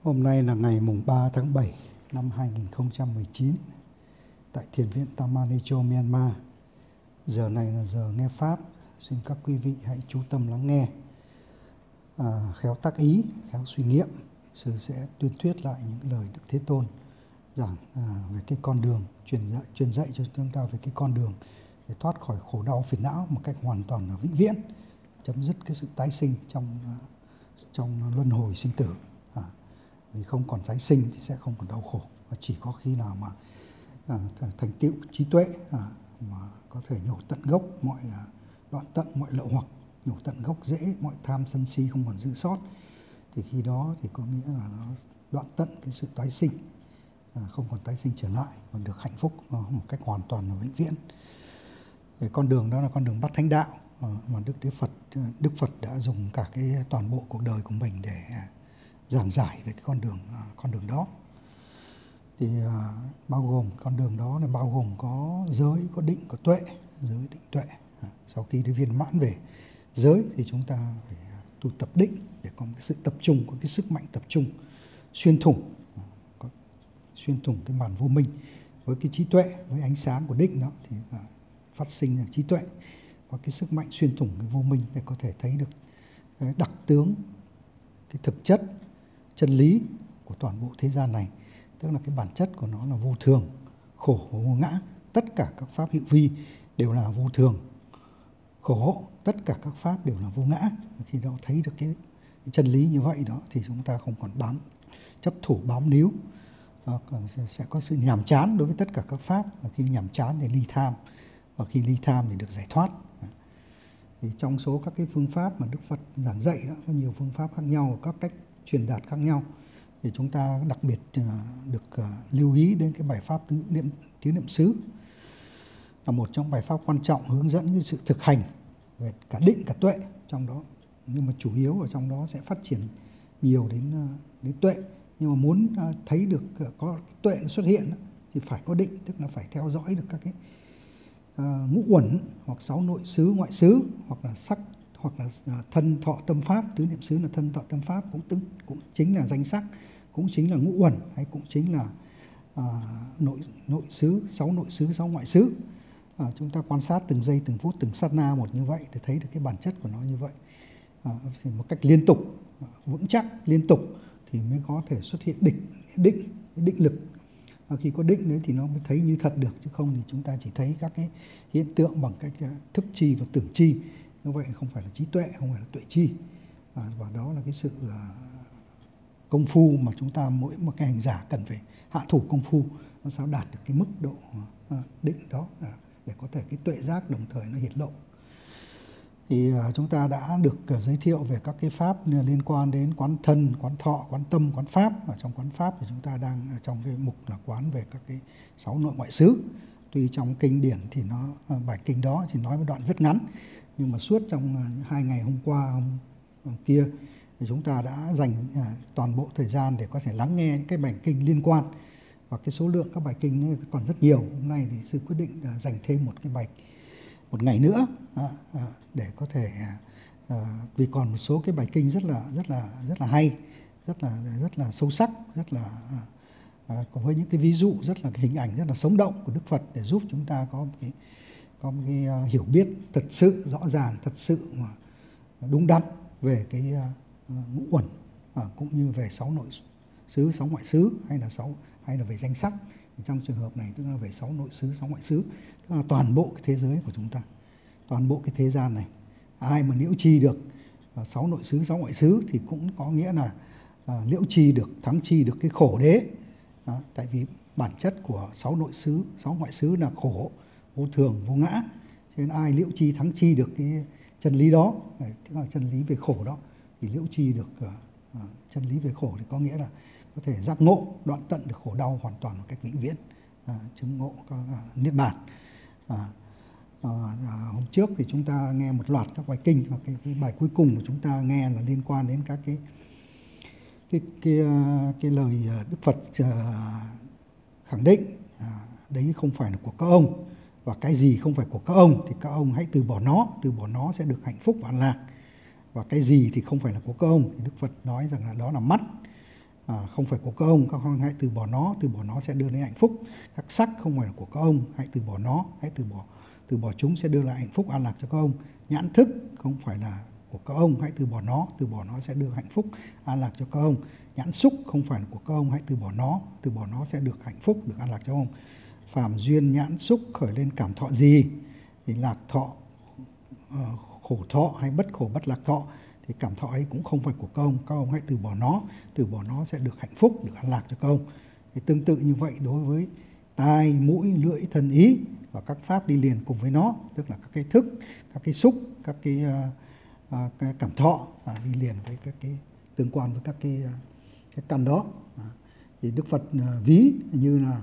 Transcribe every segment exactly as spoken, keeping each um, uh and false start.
Hôm nay là ngày mùng ba tháng bảy năm hai nghìn không trăm mười chín tại Thiền viện Taman Echo, Myanmar. Giờ này là giờ nghe Pháp. Xin các quý vị hãy chú tâm lắng nghe, à, khéo tác ý, khéo suy nghiệm. Sư sẽ tuyên thuyết lại những lời Đức Thế Tôn giảng à, về cái con đường, truyền dạy, truyền dạy cho chúng ta về cái con đường để thoát khỏi khổ đau phiền não một cách hoàn toàn là vĩnh viễn, chấm dứt cái sự tái sinh trong trong luân hồi sinh tử. À, vì không còn tái sinh thì sẽ không còn đau khổ, và chỉ có khi nào mà à, thành tựu trí tuệ à, mà có thể nhổ tận gốc mọi à, đoạn tận mọi lậu hoặc, nhổ tận gốc rễ mọi tham sân si không còn giữ sót, thì khi đó thì có nghĩa là nó đoạn tận cái sự tái sinh, à, không còn tái sinh trở lại, còn được hạnh phúc một cách hoàn toàn và vĩnh viễn. Thì con đường đó là con đường Bát Thánh Đạo à, mà Đức Thế Phật Đức Phật đã dùng cả cái toàn bộ cuộc đời của mình để à, giảng giải về cái con đường à, con đường đó. Thì à, bao gồm con đường đó là bao gồm có giới, có định, có tuệ, giới, định, tuệ. À, sau khi đi viên mãn về giới thì chúng ta phải tu tập định để có một cái sự tập trung, có cái sức mạnh tập trung xuyên thủng, à, có, xuyên thủng cái màn vô minh với cái trí tuệ, với ánh sáng của định đó thì à, phát sinh là trí tuệ, có cái sức mạnh xuyên thủng cái vô minh để có thể thấy được cái đặc tướng, cái thực chất, chân lý của toàn bộ thế gian này. Tức là cái bản chất của nó là vô thường, khổ và vô ngã. Tất cả các pháp hữu vi đều là vô thường, khổ, tất cả các pháp đều là vô ngã. Khi đó thấy được cái, cái chân lý như vậy đó thì chúng ta không còn bám, chấp thủ bám níu, đó, sẽ có sự nhàm chán đối với tất cả các pháp. Và khi nhàm chán thì ly tham, và khi ly tham thì được giải thoát. Thì trong số các cái phương pháp mà Đức Phật giảng dạy đó, có nhiều phương pháp khác nhau, các cách truyền đạt khác nhau, thì chúng ta đặc biệt uh, được uh, lưu ý đến cái bài pháp tứ niệm tứ niệm xứ là một trong bài pháp quan trọng hướng dẫn cái sự thực hành về cả định cả tuệ trong đó, nhưng mà chủ yếu ở trong đó sẽ phát triển nhiều đến uh, đến tuệ. Nhưng mà muốn uh, thấy được uh, có tuệ xuất hiện uh, thì phải có định, tức là phải theo dõi được các cái uh, ngũ uẩn hoặc sáu nội xứ ngoại xứ, hoặc là sắc, hoặc là uh, thân thọ tâm pháp. Tứ niệm xứ là thân thọ tâm pháp, cũng tức cũng chính là danh sắc, cũng chính là ngũ uẩn, hay cũng chính là à, nội nội xứ, sáu nội xứ, sáu ngoại xứ. À, chúng ta quan sát từng giây, từng phút, từng sát na một như vậy để thấy được cái bản chất của nó như vậy. À, thì một cách liên tục, vững chắc, liên tục thì mới có thể xuất hiện định, định, định lực. À, khi có định đấy thì nó mới thấy như thật được, chứ không thì chúng ta chỉ thấy các cái hiện tượng bằng cách thức chi và tưởng chi. Như vậy không phải là trí tuệ, không phải là tuệ chi. À, và đó là cái sự à, công phu mà chúng ta, mỗi một cái hành giả cần phải hạ thủ công phu nó sao đạt được cái mức độ định đó để có thể cái tuệ giác đồng thời nó hiện lộ. Thì chúng ta đã được giới thiệu về các cái pháp liên quan đến quán thân, quán thọ, quán tâm, quán pháp. Ở trong quán pháp thì chúng ta đang ở trong cái mục là quán về các cái sáu nội ngoại xứ. Tuy trong kinh điển thì nó, bài kinh đó chỉ nói một đoạn rất ngắn, nhưng mà suốt trong hai ngày hôm qua, hôm, hôm kia thì chúng ta đã dành à, toàn bộ thời gian để có thể lắng nghe những cái bài kinh liên quan, và cái số lượng các bài kinh còn rất nhiều. Hôm nay thì sư quyết định à, dành thêm một cái bài một ngày nữa à, à, để có thể à, vì còn một số cái bài kinh rất là rất là rất là hay, rất là rất là sâu sắc, rất là à, có với những cái ví dụ rất là cái hình ảnh rất là sống động của Đức Phật để giúp chúng ta có một cái có một cái uh, hiểu biết thật sự rõ ràng, thật sự mà đúng đắn về cái uh, ngũ uẩn, à, cũng như về sáu nội xứ, sáu ngoại xứ, hay là sáu hay là về danh sắc. Thì trong trường hợp này tức là về sáu nội xứ, sáu ngoại xứ, tức là toàn bộ cái thế giới của chúng ta, toàn bộ cái thế gian này. Ai mà liễu chi được uh, sáu nội xứ, sáu ngoại xứ thì cũng có nghĩa là uh, liễu chi được, thắng chi được cái khổ đế. À, tại vì bản chất của sáu nội xứ, sáu ngoại xứ là khổ, vô thường, vô ngã. Cho nên ai liễu chi thắng chi được cái chân lý đó, tức là chân lý về khổ đó, thì liễu chi được uh, uh, chân lý về khổ thì có nghĩa là có thể giác ngộ, đoạn tận được khổ đau hoàn toàn một cách vĩnh viễn, uh, chứng ngộ uh, niết bàn. Uh, uh, uh, hôm trước thì chúng ta nghe một loạt các bài kinh, và cái, cái bài cuối cùng của chúng ta nghe là liên quan đến các cái cái cái, uh, cái lời Đức Phật uh, khẳng định uh, đấy không phải là của các ông, và cái gì không phải của các ông thì các ông hãy từ bỏ nó, từ bỏ nó sẽ được hạnh phúc và an lạc. Và cái gì thì không phải là của các ông thì Đức Phật nói rằng là đó là mắt, à, không phải của các ông, các ông hãy từ bỏ nó, từ bỏ nó sẽ đưa đến hạnh phúc. Các sắc không phải là của các ông, hãy từ bỏ nó, hãy từ bỏ từ bỏ chúng sẽ đưa lại hạnh phúc an lạc cho các ông. Nhãn thức không phải là của các ông, hãy từ bỏ nó, từ bỏ nó sẽ đưa hạnh phúc an lạc cho các ông. Nhãn xúc không phải là của các ông, hãy từ bỏ nó, từ bỏ nó sẽ được hạnh phúc, được an lạc cho ông. Phàm duyên nhãn xúc khởi lên cảm thọ gì thì lạc thọ, khổ thọ hay bất khổ bất lạc thọ, thì cảm thọ ấy cũng không phải của các ông, các ông hãy từ bỏ nó, từ bỏ nó sẽ được hạnh phúc, được an lạc cho các ông. Thì tương tự như vậy đối với tai, mũi, lưỡi, thân, ý và các pháp đi liền cùng với nó, tức là các cái thức, các cái xúc, các cái, uh, uh, cái cảm thọ uh, đi liền với các cái tương quan với các cái, uh, cái căn đó. Uh, thì Đức Phật uh, ví như là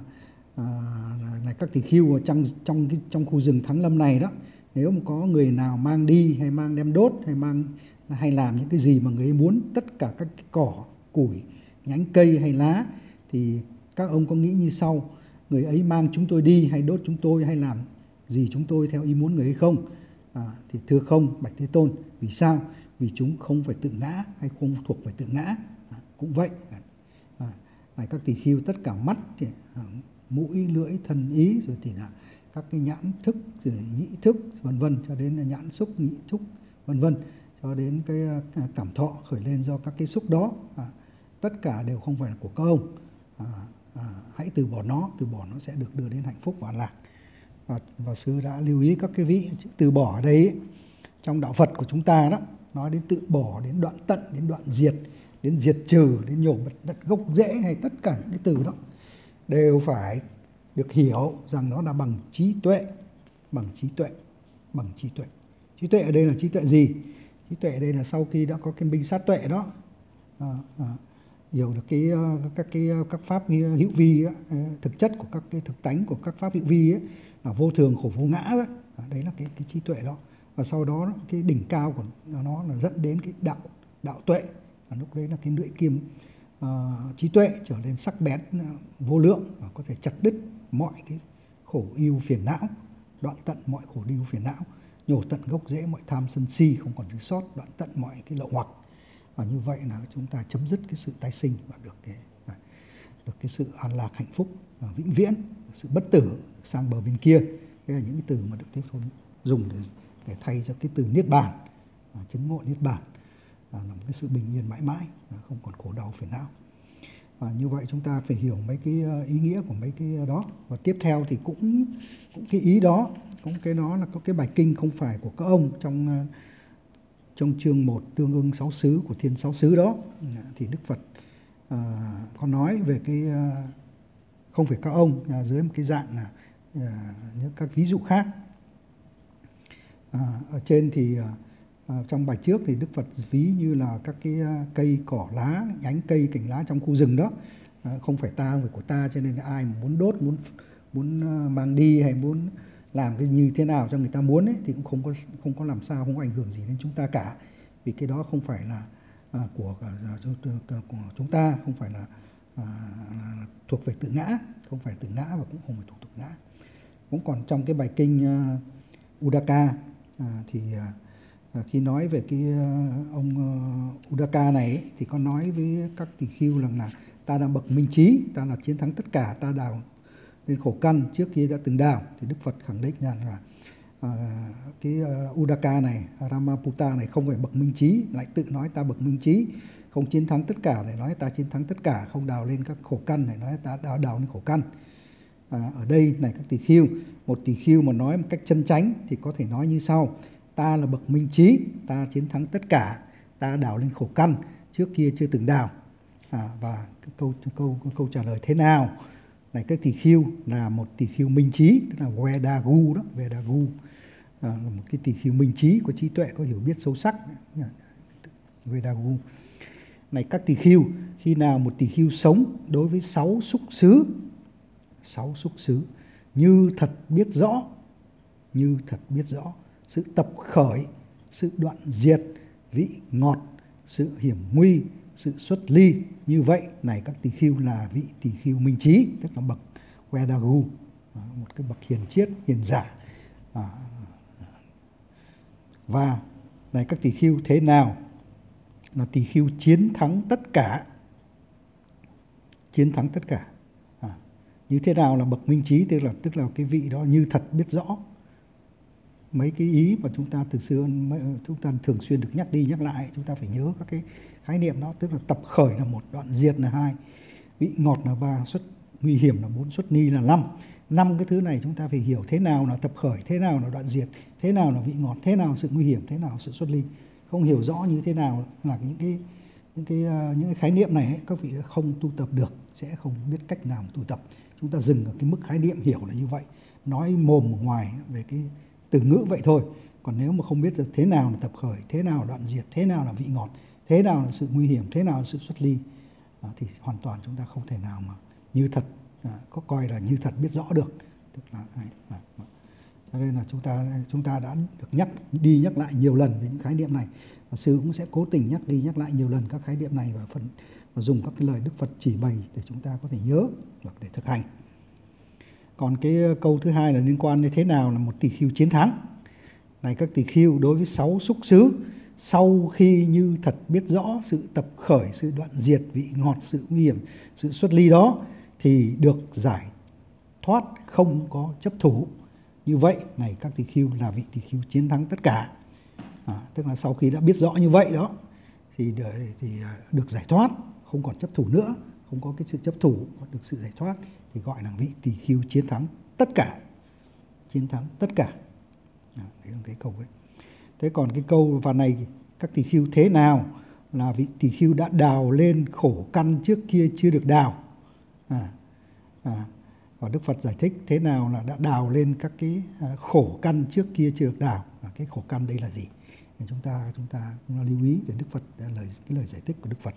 uh, này các tỳ khưu trong trong cái trong khu rừng Thắng Lâm này đó, nếu mà có người nào mang đi hay mang đem đốt hay mang hay làm những cái gì mà người ấy muốn, tất cả các cái cỏ, củi, nhánh cây hay lá, thì các ông có nghĩ như sau: người ấy mang chúng tôi đi hay đốt chúng tôi hay làm gì chúng tôi theo ý muốn người ấy không? À, thì thưa không, bạch Thế Tôn. Vì sao? Vì chúng không phải tự ngã hay không thuộc về tự ngã. À, cũng vậy. À, này các tỳ khưu, tất cả mắt, thì, à, mũi, lưỡi, thân, ý, rồi thì là các cái nhãn thức, rồi nhĩ thức, vân vân, cho đến nhãn xúc, nhĩ xúc, vân vân, cho đến cái cảm thọ khởi lên do các cái xúc đó, à, tất cả đều không phải là của các ông. À, à, hãy từ bỏ nó, từ bỏ nó sẽ được đưa đến hạnh phúc và an lạc. Và, và sư đã lưu ý các cái vị chữ từ bỏ ở đây ấy, trong đạo Phật của chúng ta đó, nói đến tự bỏ, đến đoạn tận, đến đoạn diệt, đến diệt trừ, đến nhổ bật tận gốc rễ, hay tất cả những cái từ đó đều phải được hiểu rằng nó là bằng trí tuệ, bằng trí tuệ, bằng trí tuệ. Trí tuệ ở đây là trí tuệ gì? Trí tuệ ở đây là sau khi đã có cái minh sát tuệ đó, à, à, hiểu được cái các cái các pháp hữu vi ấy, thực chất của các cái thực tánh của các pháp hữu vi ấy, là vô thường, khổ, vô ngã đó. À, đấy là cái cái trí tuệ đó. Và sau đó cái đỉnh cao của nó là dẫn đến cái đạo đạo tuệ. Và lúc đấy là cái lưỡi kiếm uh, trí tuệ trở nên sắc bén, uh, vô lượng, và có thể chặt đứt mọi cái khổ ưu phiền não, đoạn tận mọi khổ ưu phiền não, nhổ tận gốc rễ mọi tham sân si, không còn thứ sót, đoạn tận mọi cái lậu hoặc. Và như vậy là chúng ta chấm dứt cái sự tái sinh và được cái được cái sự an lạc hạnh phúc vĩnh viễn, sự bất tử sang bờ bên kia. Đây là những cái từ mà Đức Thế Tôn dùng để, để thay cho cái từ niết bàn, chứng ngộ niết bàn, là một cái sự bình yên mãi mãi, không còn khổ đau phiền não. Và như vậy chúng ta phải hiểu mấy cái ý nghĩa của mấy cái đó. Và tiếp theo thì cũng cũng cái ý đó, cũng cái đó là có cái bài kinh không phải của các ông trong trong chương một tương ưng sáu xứ của thiên sáu xứ đó, thì Đức Phật uh, có nói về cái uh, không phải các ông uh, dưới một cái dạng uh, những các ví dụ khác. Uh, ở trên thì uh, uh, trong bài trước thì Đức Phật ví như là các cái uh, cây cỏ lá, nhánh cây, cành lá trong khu rừng đó, uh, không phải ta, không phải của ta, cho nên ai mà muốn đốt, muốn muốn uh, mang đi hay muốn làm cái như thế nào cho người ta muốn ấy, thì cũng không có không có làm sao, không có ảnh hưởng gì đến chúng ta cả, vì cái đó không phải là à, của, của của chúng ta, không phải là, à, là thuộc về tự ngã, không phải tự ngã và cũng không phải thuộc tự ngã. Cũng còn trong cái bài kinh uh, Udaka à, thì uh, khi nói về cái uh, ông uh, Udaka này ấy, thì có nói với các tỳ khưu rằng là ta là bậc minh trí, ta là chiến thắng tất cả, ta đào lên khổ căn trước kia đã từng đào. Thì Đức Phật khẳng định rằng là uh, cái uh, Udaka này, Ramaputta này không phải bậc minh trí, lại tự nói ta bậc minh trí, không chiến thắng tất cả để nói ta chiến thắng tất cả, không đào lên các khổ căn để nói ta đào, đào lên khổ căn. À, ở đây này các tỳ khưu, một tỳ khưu mà nói một cách chân chánh thì có thể nói như sau: ta là bậc minh trí, ta chiến thắng tất cả, ta đào lên khổ căn trước kia chưa từng đào. À, và cái câu câu câu trả lời thế nào? Này các tỳ khưu, là một tỳ khưu minh trí, tức là Vedagu đó, Vedagu, à, là một cái tỳ khưu minh trí, có trí tuệ, có hiểu biết sâu sắc, Vedagu. Này các tỳ khưu, khi nào một tỳ khưu sống đối với sáu xúc xứ, sáu xúc xứ như thật biết rõ, như thật biết rõ sự tập khởi, sự đoạn diệt, vị ngọt, sự hiểm nguy, sự xuất ly, như vậy này các tỳ khưu là vị tỳ khưu minh trí, tức là bậc Vedagu, một cái bậc hiền triết, hiền giả. À, và này các tỳ khưu, thế nào là tỳ khưu chiến thắng tất cả? chiến thắng tất cả. À, như thế nào là bậc minh trí, tức là tức là cái vị đó như thật biết rõ. Mấy cái ý mà chúng ta từ xưa chúng ta thường xuyên được nhắc đi nhắc lại, chúng ta phải nhớ các cái khái niệm đó, tức là tập khởi là một, đoạn diệt là hai, vị ngọt là ba, xuất nguy hiểm là bốn, xuất ly là năm. Năm cái thứ này chúng ta phải hiểu thế nào là tập khởi, thế nào là đoạn diệt, thế nào là vị ngọt, thế nào là sự nguy hiểm, thế nào là sự xuất ly. Không hiểu rõ như thế nào là những cái những cái những cái khái niệm này ấy, các vị không tu tập được, sẽ không biết cách nào tu tập. Chúng ta dừng ở cái mức khái niệm hiểu là như vậy, nói mồm ở ngoài về cái từ ngữ vậy thôi. Còn nếu mà không biết được thế nào là tập khởi, thế nào là đoạn diệt, thế nào là vị ngọt, thế nào là sự nguy hiểm, thế nào là sự xuất ly, à, thì hoàn toàn chúng ta không thể nào mà như thật, à, có coi là như thật biết rõ được. Tức là à, à, à. Cho nên là chúng ta chúng ta đã được nhắc đi nhắc lại nhiều lần về những khái niệm này, và sư cũng sẽ cố tình nhắc đi nhắc lại nhiều lần các khái niệm này và phần và dùng các cái lời Đức Phật chỉ bày để chúng ta có thể nhớ và để thực hành. Còn cái câu thứ hai là liên quan đến thế nào là một tỳ khưu chiến thắng. Này các tỳ khưu, đối với sáu xúc xứ, sau khi như thật biết rõ sự tập khởi, sự đoạn diệt, vị ngọt, sự nguy hiểm, sự xuất ly đó, thì được giải thoát, không có chấp thủ. Như vậy này các tỳ khưu là vị tỳ khưu chiến thắng tất cả. À, tức là sau khi đã biết rõ như vậy đó thì được, thì được giải thoát, không còn chấp thủ nữa, không có cái sự chấp thủ, được sự giải thoát, thì gọi là vị tỳ khưu chiến thắng tất cả. Chiến thắng tất cả. À, đấy là cái câu đấy. Thế còn cái câu và này các tỳ khưu thế nào là vị tỳ khưu đã đào lên khổ căn trước kia chưa được đào. À, à, và Đức Phật giải thích thế nào là đã đào lên các cái khổ căn trước kia chưa được đào. À, cái khổ căn đây là gì? Thì chúng ta chúng ta cũng là lưu ý về Đức Phật, lời cái lời giải thích của Đức Phật.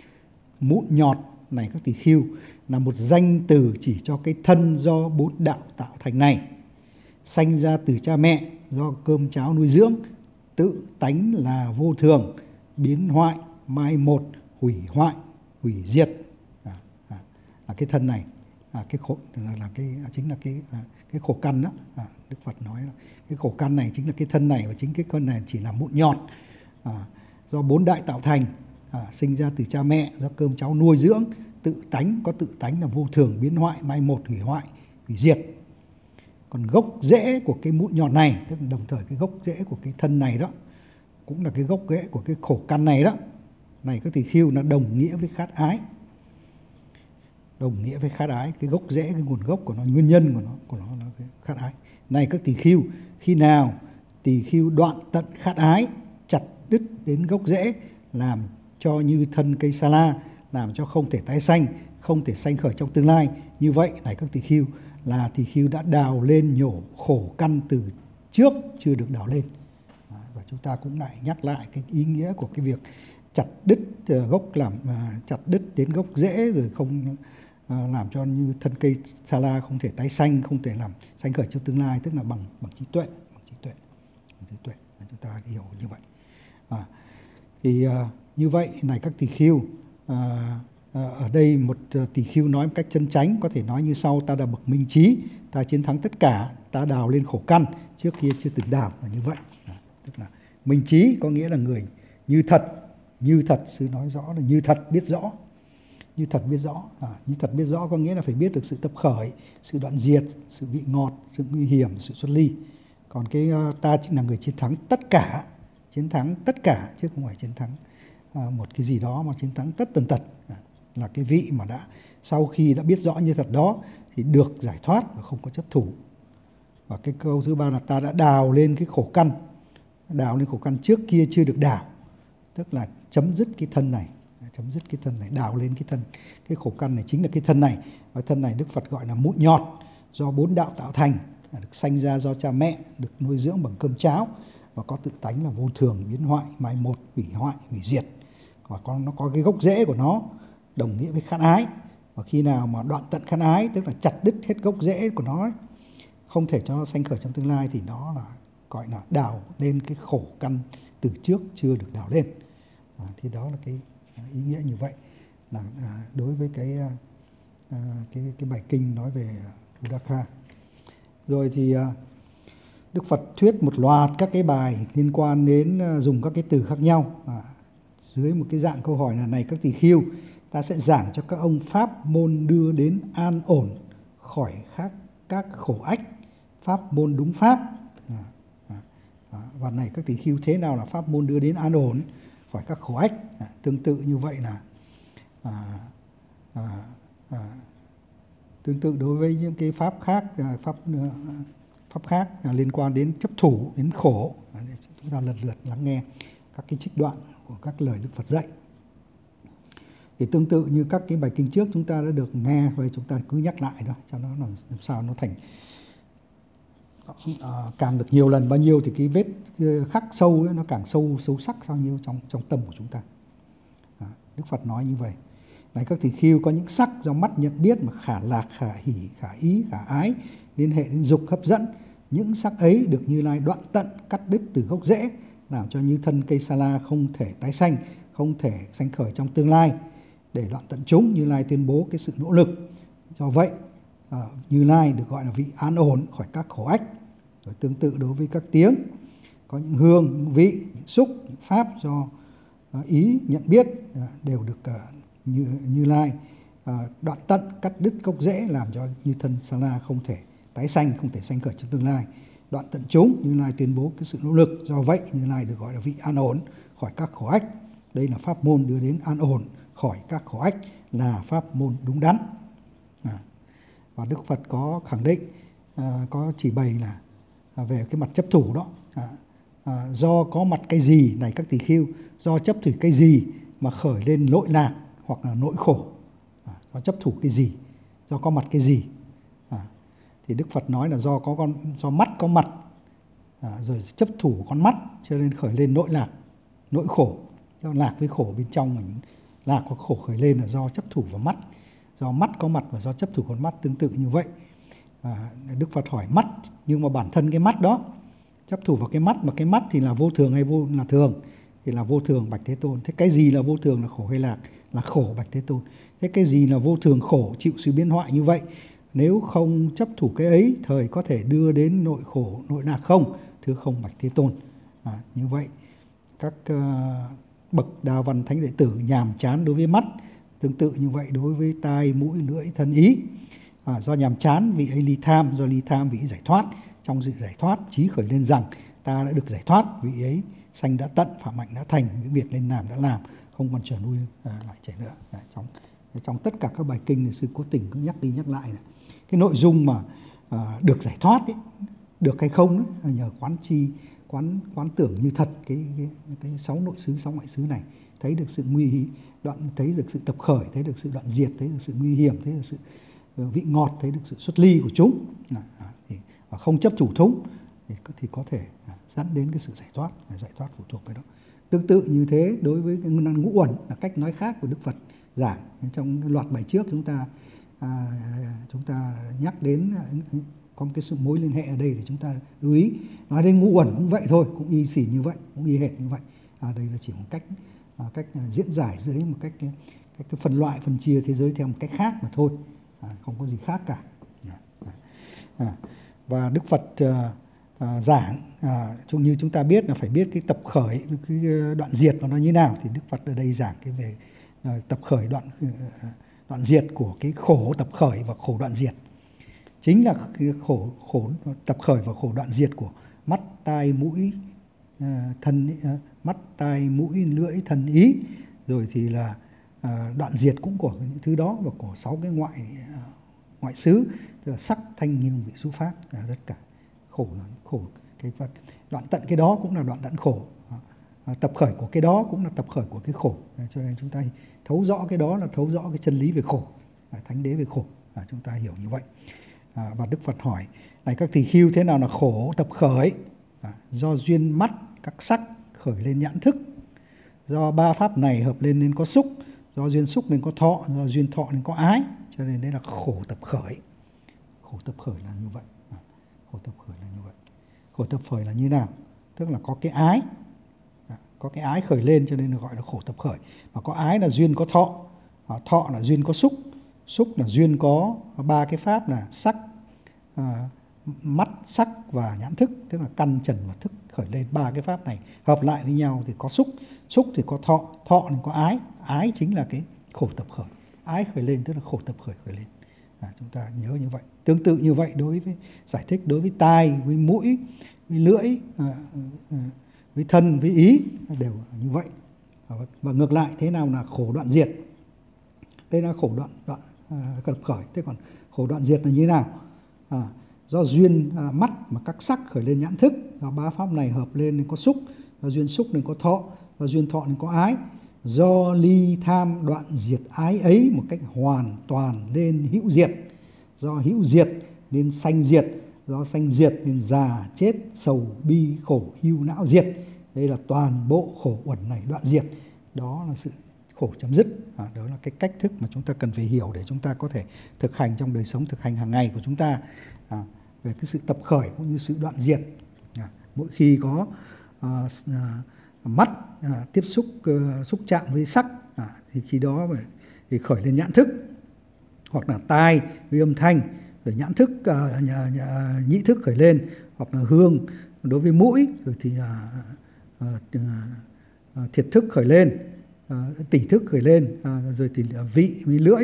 Mụn nhọt này các tỳ khưu là một danh từ chỉ cho cái thân do bốn đạo tạo thành này, sanh ra từ cha mẹ do cơm cháo nuôi dưỡng, tự tánh là vô thường, biến hoại, mai một, hủy hoại, hủy diệt. À, à, à, cái thân này, à, cái khổ là, là cái chính là cái à, cái khổ căn đó. À, Đức Phật nói là cái khổ căn này chính là cái thân này, và chính cái thân này chỉ là mụn nhọt, à, do bốn đại tạo thành, à, sinh ra từ cha mẹ do cơm cháo nuôi dưỡng, tự tánh, có tự tánh là vô thường, biến hoại, mai một, hủy hoại, hủy diệt. Còn gốc rễ của cái mụn nhọt này, tức là đồng thời cái gốc rễ của cái thân này đó, cũng là cái gốc rễ của cái khổ căn này đó. Này các tỳ khưu, nó đồng nghĩa với khát ái. Đồng nghĩa với khát ái, cái gốc rễ, cái nguồn gốc của nó, nguyên nhân của nó, của nó là cái khát ái. Này các tỳ khưu, khi nào tỳ khưu đoạn tận khát ái, chặt đứt đến gốc rễ, làm cho như thân cây sa la, làm cho không thể tái sanh, không thể sanh khởi trong tương lai. Như vậy này các tỳ khưu, là tỳ khưu đã đào lên nhổ khổ căn từ trước chưa được đào lên. Và chúng ta cũng lại nhắc lại cái ý nghĩa của cái việc chặt đứt gốc, làm chặt đứt đến gốc rễ, rồi không làm cho như thân cây sa la không thể tái sanh, không thể làm sanh khởi trong tương lai, tức là bằng bằng trí tuệ, bằng trí tuệ, bằng trí tuệ. Chúng ta hiểu như vậy. À, thì uh, như vậy này các tỳ khưu, uh, uh, ở đây một uh, tỳ khưu nói một cách chân chánh, có thể nói như sau: ta là bậc minh trí, ta chiến thắng tất cả, ta đào lên khổ căn trước kia chưa từng đào, là như vậy. À, tức là minh trí có nghĩa là người như thật, như thật, sư nói rõ là như thật biết rõ, như thật biết rõ. À, như thật biết rõ có nghĩa là phải biết được sự tập khởi, sự đoạn diệt, sự vị ngọt, sự nguy hiểm, sự xuất ly. Còn cái uh, ta chính là người chiến thắng tất cả, chiến thắng tất cả chứ không phải chiến thắng à, một cái gì đó, mà chiến thắng tất tần tật. À, là cái vị mà đã sau khi đã biết rõ như thật đó thì được giải thoát và không có chấp thủ. Và cái câu thứ ba là ta đã đào lên cái khổ căn, đào lên khổ căn trước kia chưa được đào, tức là chấm dứt cái thân này, chấm dứt cái thân này, đào lên cái thân, cái khổ căn này chính là cái thân này. Và thân này Đức Phật gọi là mụn nhọt, do bốn đạo tạo thành, được sanh ra do cha mẹ, được nuôi dưỡng bằng cơm cháo, và có tự tánh là vô thường, biến hoại, mai một, hủy hoại, hủy diệt. Và có, nó có cái gốc rễ của nó đồng nghĩa với khát ái. Và khi nào mà đoạn tận khát ái, tức là chặt đứt hết gốc rễ của nó ấy, không thể cho nó sanh khởi trong tương lai, thì nó là gọi là đào lên cái khổ căn từ trước chưa được đào lên. À, thì đó là cái ý nghĩa như vậy, là à, đối với cái, à, cái cái bài kinh nói về Udaka. Rồi thì à, Đức Phật thuyết một loạt các cái bài liên quan đến uh, dùng các cái từ khác nhau. À, dưới một cái dạng câu hỏi là: này các tỳ khưu, ta sẽ giảng cho các ông pháp môn đưa đến an ổn khỏi các, các khổ ách, pháp môn đúng pháp. À, à, à, và này các tỷ khưu, thế nào là pháp môn đưa đến an ổn khỏi các khổ ách? À, tương tự như vậy là à, à, à, tương tự đối với những cái pháp khác, pháp pháp khác liên quan đến chấp thủ, đến khổ. Chúng ta lần lượt lắng nghe các cái trích đoạn của các lời Đức Phật dạy. Thì tương tự như các cái bài kinh trước chúng ta đã được nghe, và chúng ta cứ nhắc lại thôi cho nó làm sao nó thành à, càng được nhiều lần bao nhiêu thì cái vết khắc sâu ấy, nó càng sâu sâu sắc bao nhiêu trong trong tâm của chúng ta. À, Đức Phật nói như vậy. Này các tỷ khưu, có những sắc do mắt nhận biết mà khả lạc, khả hỷ, khả ý, khả ái liên hệ đến dục hấp dẫn. Những sắc ấy được Như Lai đoạn tận, cắt đứt từ gốc rễ, làm cho như thân cây sa la không thể tái sanh, không thể sanh khởi trong tương lai. Để đoạn tận chúng, Như Lai tuyên bố cái sự nỗ lực. Do vậy, Như Lai được gọi là vị an ổn khỏi các khổ ách. Rồi tương tự đối với các tiếng, có những hương, những vị, những xúc, những pháp do ý nhận biết đều được Như, Như Lai đoạn tận, cắt đứt gốc rễ, làm cho như thân sa la không thể tái sanh, không thể sanh khởi trong tương lai. Đoạn tận chúng, Như Lai tuyên bố cái sự nỗ lực. Do vậy, Như Lai được gọi là vị an ổn khỏi các khổ ách. Đây là pháp môn đưa đến an ổn khỏi các khổ ách, là pháp môn đúng đắn. À, và Đức Phật có khẳng định, à, có chỉ bày là à, về cái mặt chấp thủ đó. À, à, do có mặt cái gì, này các tỳ khưu, do chấp thủ cái gì mà khởi lên lỗi lạc hoặc là nỗi khổ. À, do chấp thủ cái gì, do có mặt cái gì. À, thì Đức Phật nói là do có con, do mắt có mặt, à, rồi chấp thủ con mắt cho nên khởi lên nỗi lạc, nỗi khổ. Do lạc với khổ bên trong mình, lạc hoặc khổ khởi lên là do chấp thủ vào mắt. Do mắt có mặt và do chấp thủ con mắt tương tự như vậy. À, Đức Phật hỏi mắt, nhưng mà bản thân cái mắt đó chấp thủ vào cái mắt, mà cái mắt thì là vô thường hay vô là thường? Thì là vô thường, bạch Thế Tôn. Thế cái gì là vô thường, là khổ hay lạc? Là khổ, bạch Thế Tôn. Thế cái gì là vô thường, khổ, chịu sự biến hoại như vậy? Nếu không chấp thủ cái ấy, thời có thể đưa đến nội khổ, nội lạc không? Thưa không, bạch Thế Tôn. À, như vậy các uh, bậc Đào Văn Thánh Đệ tử nhàm chán đối với mắt, tương tự như vậy đối với tai, mũi, lưỡi, thân, ý. À, do nhàm chán, vị ấy ly tham, do ly tham vị ấy giải thoát. Trong sự giải thoát, trí khởi lên rằng ta đã được giải thoát, vị ấy sanh đã tận, phạm hạnh đã thành, những việc nên làm đã làm, không còn trở nuôi à, lại trẻ nữa. À, trong trong tất cả các bài kinh thì sư cố tình cứ nhắc đi nhắc lại này. Cái nội dung mà à, được giải thoát ấy, được hay không ấy, nhờ quán chi, quán quán tưởng như thật cái, cái, cái sáu nội xứ, sáu ngoại xứ này, thấy được sự nguy đoạn, thấy được sự tập khởi, thấy được sự đoạn diệt, thấy được sự nguy hiểm, thấy được sự vị ngọt, thấy được sự xuất ly của chúng. À, à, thì, và không chấp thủ thúng thì, thì có thể à, dẫn đến cái sự giải thoát, giải thoát phụ thuộc vào đó. Tương tự như thế đối với cái ngũ uẩn là cách nói khác của Đức Phật giảng. Trong loạt bài trước chúng ta à, chúng ta nhắc đến có một cái sự mối liên hệ ở đây để chúng ta lưu ý. Nói đến ngũ uẩn cũng vậy thôi, cũng y xỉ như vậy, cũng y hệt như vậy. À, đây là chỉ một cách à, cách diễn giải dưới một cách cái, cái, cái phân loại, phân chia thế giới theo một cách khác mà thôi. À, không có gì khác cả. À, và Đức Phật à, à, giảng à, chung như chúng ta biết là phải biết cái tập khởi, cái đoạn diệt nó như nào, thì Đức Phật ở đây giảng cái về à, tập khởi, đoạn đoạn diệt của cái khổ tập khởi và khổ đoạn diệt. Chính là cái khổ khổ tập khởi và khổ đoạn diệt của mắt, tai, mũi, à, thân, à, mắt, tai, mũi, lưỡi, thân, ý. Rồi thì là à, đoạn diệt cũng của những thứ đó, và của sáu cái ngoại à, ngoại xứ, tức là sắc, thanh, hương, vị, xúc, pháp, à, tất cả khổ là khổ. Cái đoạn tận cái đó cũng là đoạn tận khổ. À, tập khởi của cái đó cũng là tập khởi của cái khổ. À, cho nên chúng ta thấu rõ cái đó là thấu rõ cái chân lý về khổ, à, thánh đế về khổ. À, chúng ta hiểu như vậy. À, và Đức Phật hỏi, này các tỳ khưu, thế nào là khổ tập khởi? À, do duyên mắt các sắc khởi lên nhãn thức, do ba pháp này hợp lên nên có xúc, do duyên xúc nên có thọ, do duyên thọ nên có ái, cho nên đấy là khổ tập khởi. Khổ tập khởi là như vậy. À, khổ tập khởi là như vậy. Khổ tập khởi là như nào? Tức là có cái ái, à, có cái ái khởi lên cho nên được gọi là khổ tập khởi. Mà có ái là duyên có thọ, à, thọ là duyên có xúc, xúc là duyên có ba cái pháp là sắc, à, mắt, sắc và nhãn thức, tức là căn, trần và thức khởi lên. Ba cái pháp này hợp lại với nhau thì có xúc, xúc thì có thọ, thọ thì có ái, ái chính là cái khổ tập khởi. Ái khởi lên tức là khổ tập khởi khởi lên. À, chúng ta nhớ như vậy. Tương tự như vậy đối với giải thích đối với tai, với mũi, với lưỡi, à, à, với thân, với ý đều như vậy. À, và ngược lại, thế nào là khổ đoạn diệt? Đây là khổ đoạn đoạn à, tập khởi. Thế còn khổ đoạn diệt là như thế nào? À, do duyên à, mắt mà các sắc khởi lên nhãn thức, do ba pháp này hợp lên nên có xúc, do duyên xúc nên có thọ, do duyên thọ nên có ái, do ly tham đoạn diệt ái ấy một cách hoàn toàn lên hữu diệt, do hữu diệt nên sanh diệt, do sanh diệt nên già chết sầu bi khổ ưu não diệt. Đây là toàn bộ khổ uẩn này đoạn diệt, đó là sự khổ chấm dứt. À, đó là cái cách thức mà chúng ta cần phải hiểu để chúng ta có thể thực hành trong đời sống thực hành hàng ngày của chúng ta, à, về cái sự tập khởi cũng như sự đoạn diệt. À, mỗi khi có à, à, mắt à, tiếp xúc à, xúc chạm với sắc, à, thì khi đó phải, thì khởi lên nhãn thức, hoặc là tai với âm thanh, rồi nhãn thức à, nhà, nhà, nhĩ thức khởi lên, hoặc là hương đối với mũi, rồi thì à, à, à, thiệt thức khởi lên, à, tỷ thức khởi lên, à, rồi thì vị với lưỡi,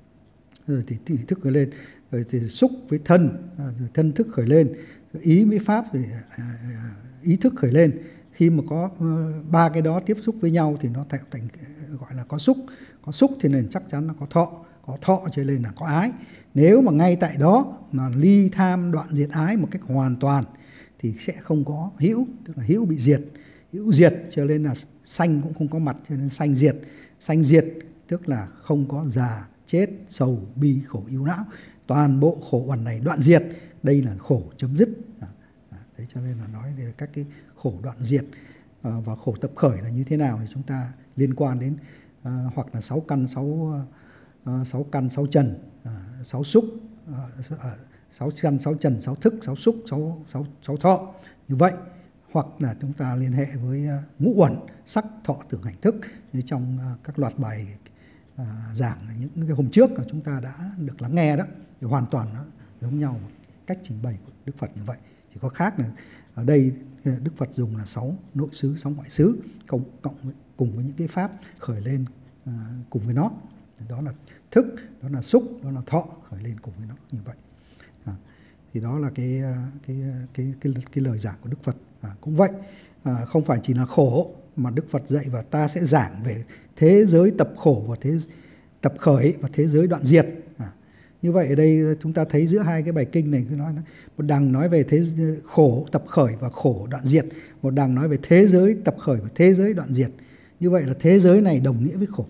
rồi thì tỷ thức khởi lên, rồi thì xúc với thân, à, rồi thân thức khởi lên, rồi ý với pháp, rồi à, ý thức khởi lên. Khi mà có uh, ba cái đó tiếp xúc với nhau thì nó thành, thành gọi là có xúc. Có xúc thì nên chắc chắn là có thọ, có thọ cho nên là có ái. Nếu mà ngay tại đó mà ly tham đoạn diệt ái một cách hoàn toàn thì sẽ không có hữu, tức là hữu bị diệt, hữu diệt cho nên là sanh cũng không có mặt, cho nên sanh diệt. Sanh diệt tức là không có già, chết, sầu, bi, khổ, ưu não. Toàn bộ khổ uẩn này đoạn diệt, đây là khổ chấm dứt. À, à, đấy cho nên là nói về các cái khổ đoạn diệt. À, và khổ tập khởi là như thế nào thì chúng ta liên quan đến à, hoặc là sáu căn, sáu, à, sáu căn, sáu trần, à, sáu xúc, à, sáu căn, sáu trần, sáu thức, sáu xúc, sáu, sáu, sáu thọ như vậy. Hoặc là chúng ta liên hệ với uh, ngũ uẩn, sắc, thọ, tưởng, hành, thức như trong uh, các loạt bài uh, giảng những cái hôm trước mà chúng ta đã được lắng nghe đó, thì hoàn toàn nó giống nhau, cách trình bày của Đức Phật như vậy. Chỉ có khác là ở đây Đức Phật dùng là sáu nội xứ, sáu ngoại xứ cộng, cộng với, cùng với những cái pháp khởi lên uh, cùng với nó. Đó là thức, đó là xúc, đó là thọ khởi lên cùng với nó như vậy. À, thì đó là cái cái cái cái, cái lời giảng của Đức Phật. À, cũng vậy, à, không phải chỉ là khổ mà Đức Phật dạy và ta sẽ giảng về thế giới tập khổ và thế tập khởi và thế giới đoạn diệt. À, như vậy ở đây chúng ta thấy giữa hai cái bài kinh này, cứ nói một đằng nói về thế khổ tập khởi và khổ đoạn diệt, một đằng nói về thế giới tập khởi và thế giới đoạn diệt. Như vậy là thế giới này đồng nghĩa với khổ.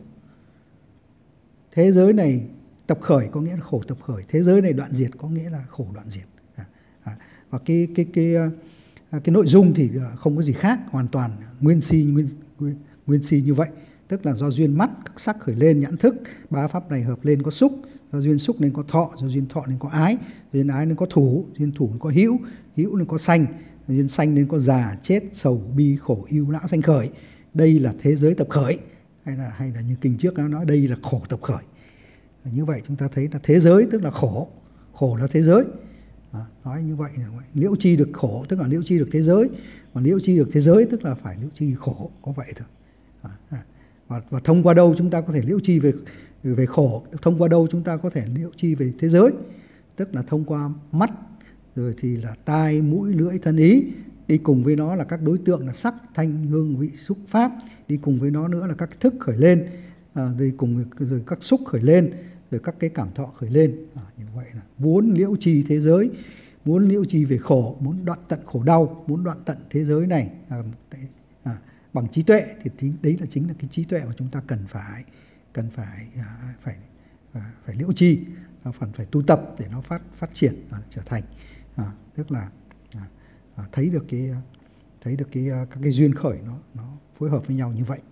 Thế giới này tập khởi có nghĩa là khổ tập khởi, thế giới này đoạn diệt có nghĩa là khổ đoạn diệt. À, à, và cái cái cái cái nội dung thì không có gì khác, hoàn toàn nguyên si nguyên, nguyên, nguyên si như vậy. Tức là do duyên mắt các sắc khởi lên nhãn thức, ba pháp này hợp lên có xúc, do duyên xúc nên có thọ, do duyên thọ nên có ái, duyên ái nên có thủ, duyên thủ nên có hữu, hữu nên có sanh, duyên sanh nên có già, chết, sầu, bi, khổ, ưu não sanh khởi. Đây là thế giới tập khởi, hay là hay là như kinh trước nó nói đây là khổ tập khởi. Như vậy chúng ta thấy là thế giới tức là khổ, khổ là thế giới. À, nói như vậy là liễu chi được khổ tức là liễu chi được thế giới, mà liễu chi được thế giới tức là phải liễu chi khổ, có vậy thôi. À, à, và, và thông qua đâu chúng ta có thể liễu chi về về khổ, thông qua đâu chúng ta có thể liễu chi về thế giới, tức là thông qua mắt, rồi thì là tai, mũi, lưỡi, thân, ý, đi cùng với nó là các đối tượng là sắc, thanh, hương, vị, xúc, pháp, đi cùng với nó nữa là các thức khởi lên, à, rồi cùng rồi các xúc khởi lên, rồi các cái cảm thọ khởi lên. À, như vậy là muốn liễu trì thế giới, muốn liễu trì về khổ, muốn đoạn tận khổ đau, muốn đoạn tận thế giới này à, à, bằng trí tuệ thì đấy là chính là cái trí tuệ mà chúng ta cần phải cần phải à, phải à, phải liễu trì, phần phải tu tập để nó phát phát triển à, trở thành à, tức là à, à, thấy được cái thấy được cái các cái duyên khởi nó nó phối hợp với nhau như vậy.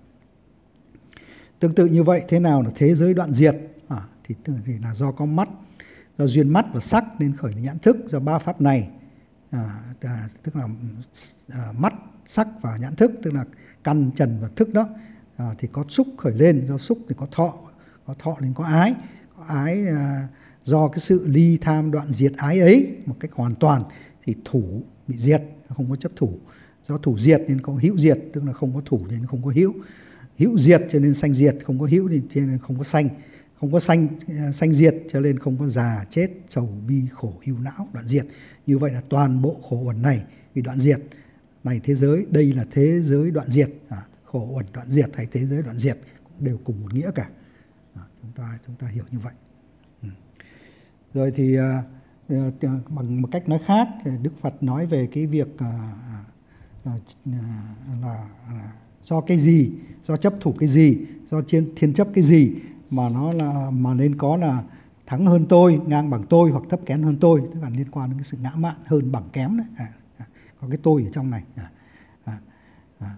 Tương tự như vậy, thế nào là thế giới đoạn diệt? À, thì, thì là do có mắt, do duyên mắt và sắc nên khởi nhãn thức, do ba pháp này, à, à, tức là à, mắt, sắc và nhãn thức, tức là căn, trần và thức đó, à, thì có xúc khởi lên, do xúc thì có thọ, có thọ nên có ái, có ái à, do cái sự ly tham đoạn diệt ái ấy một cách hoàn toàn thì thủ bị diệt, không có chấp thủ, do thủ diệt nên có hữu diệt, tức là không có thủ nên không có hữu. hữu diệt cho nên sanh diệt, không có hữu thì cho nên không có sanh, không có sanh sanh diệt cho nên không có già chết sầu bi khổ ưu não đoạn diệt. Như vậy là toàn bộ khổ uẩn này vì đoạn diệt này thế giới, đây là thế giới đoạn diệt, à, khổ uẩn đoạn diệt hay thế giới đoạn diệt cũng đều cùng một nghĩa cả. À, chúng ta chúng ta hiểu như vậy. Ừ. Rồi thì à, bằng một cách nói khác, Đức Phật nói về cái việc à, à, là à, do cái gì, do chấp thủ cái gì, do thiên, thiên chấp cái gì mà nó là mà nên có là thắng hơn tôi, ngang bằng tôi hoặc thấp kém hơn tôi, tức là liên quan đến cái sự ngã mạn hơn bằng kém đấy. À, à, có cái tôi ở trong này. À, à, à,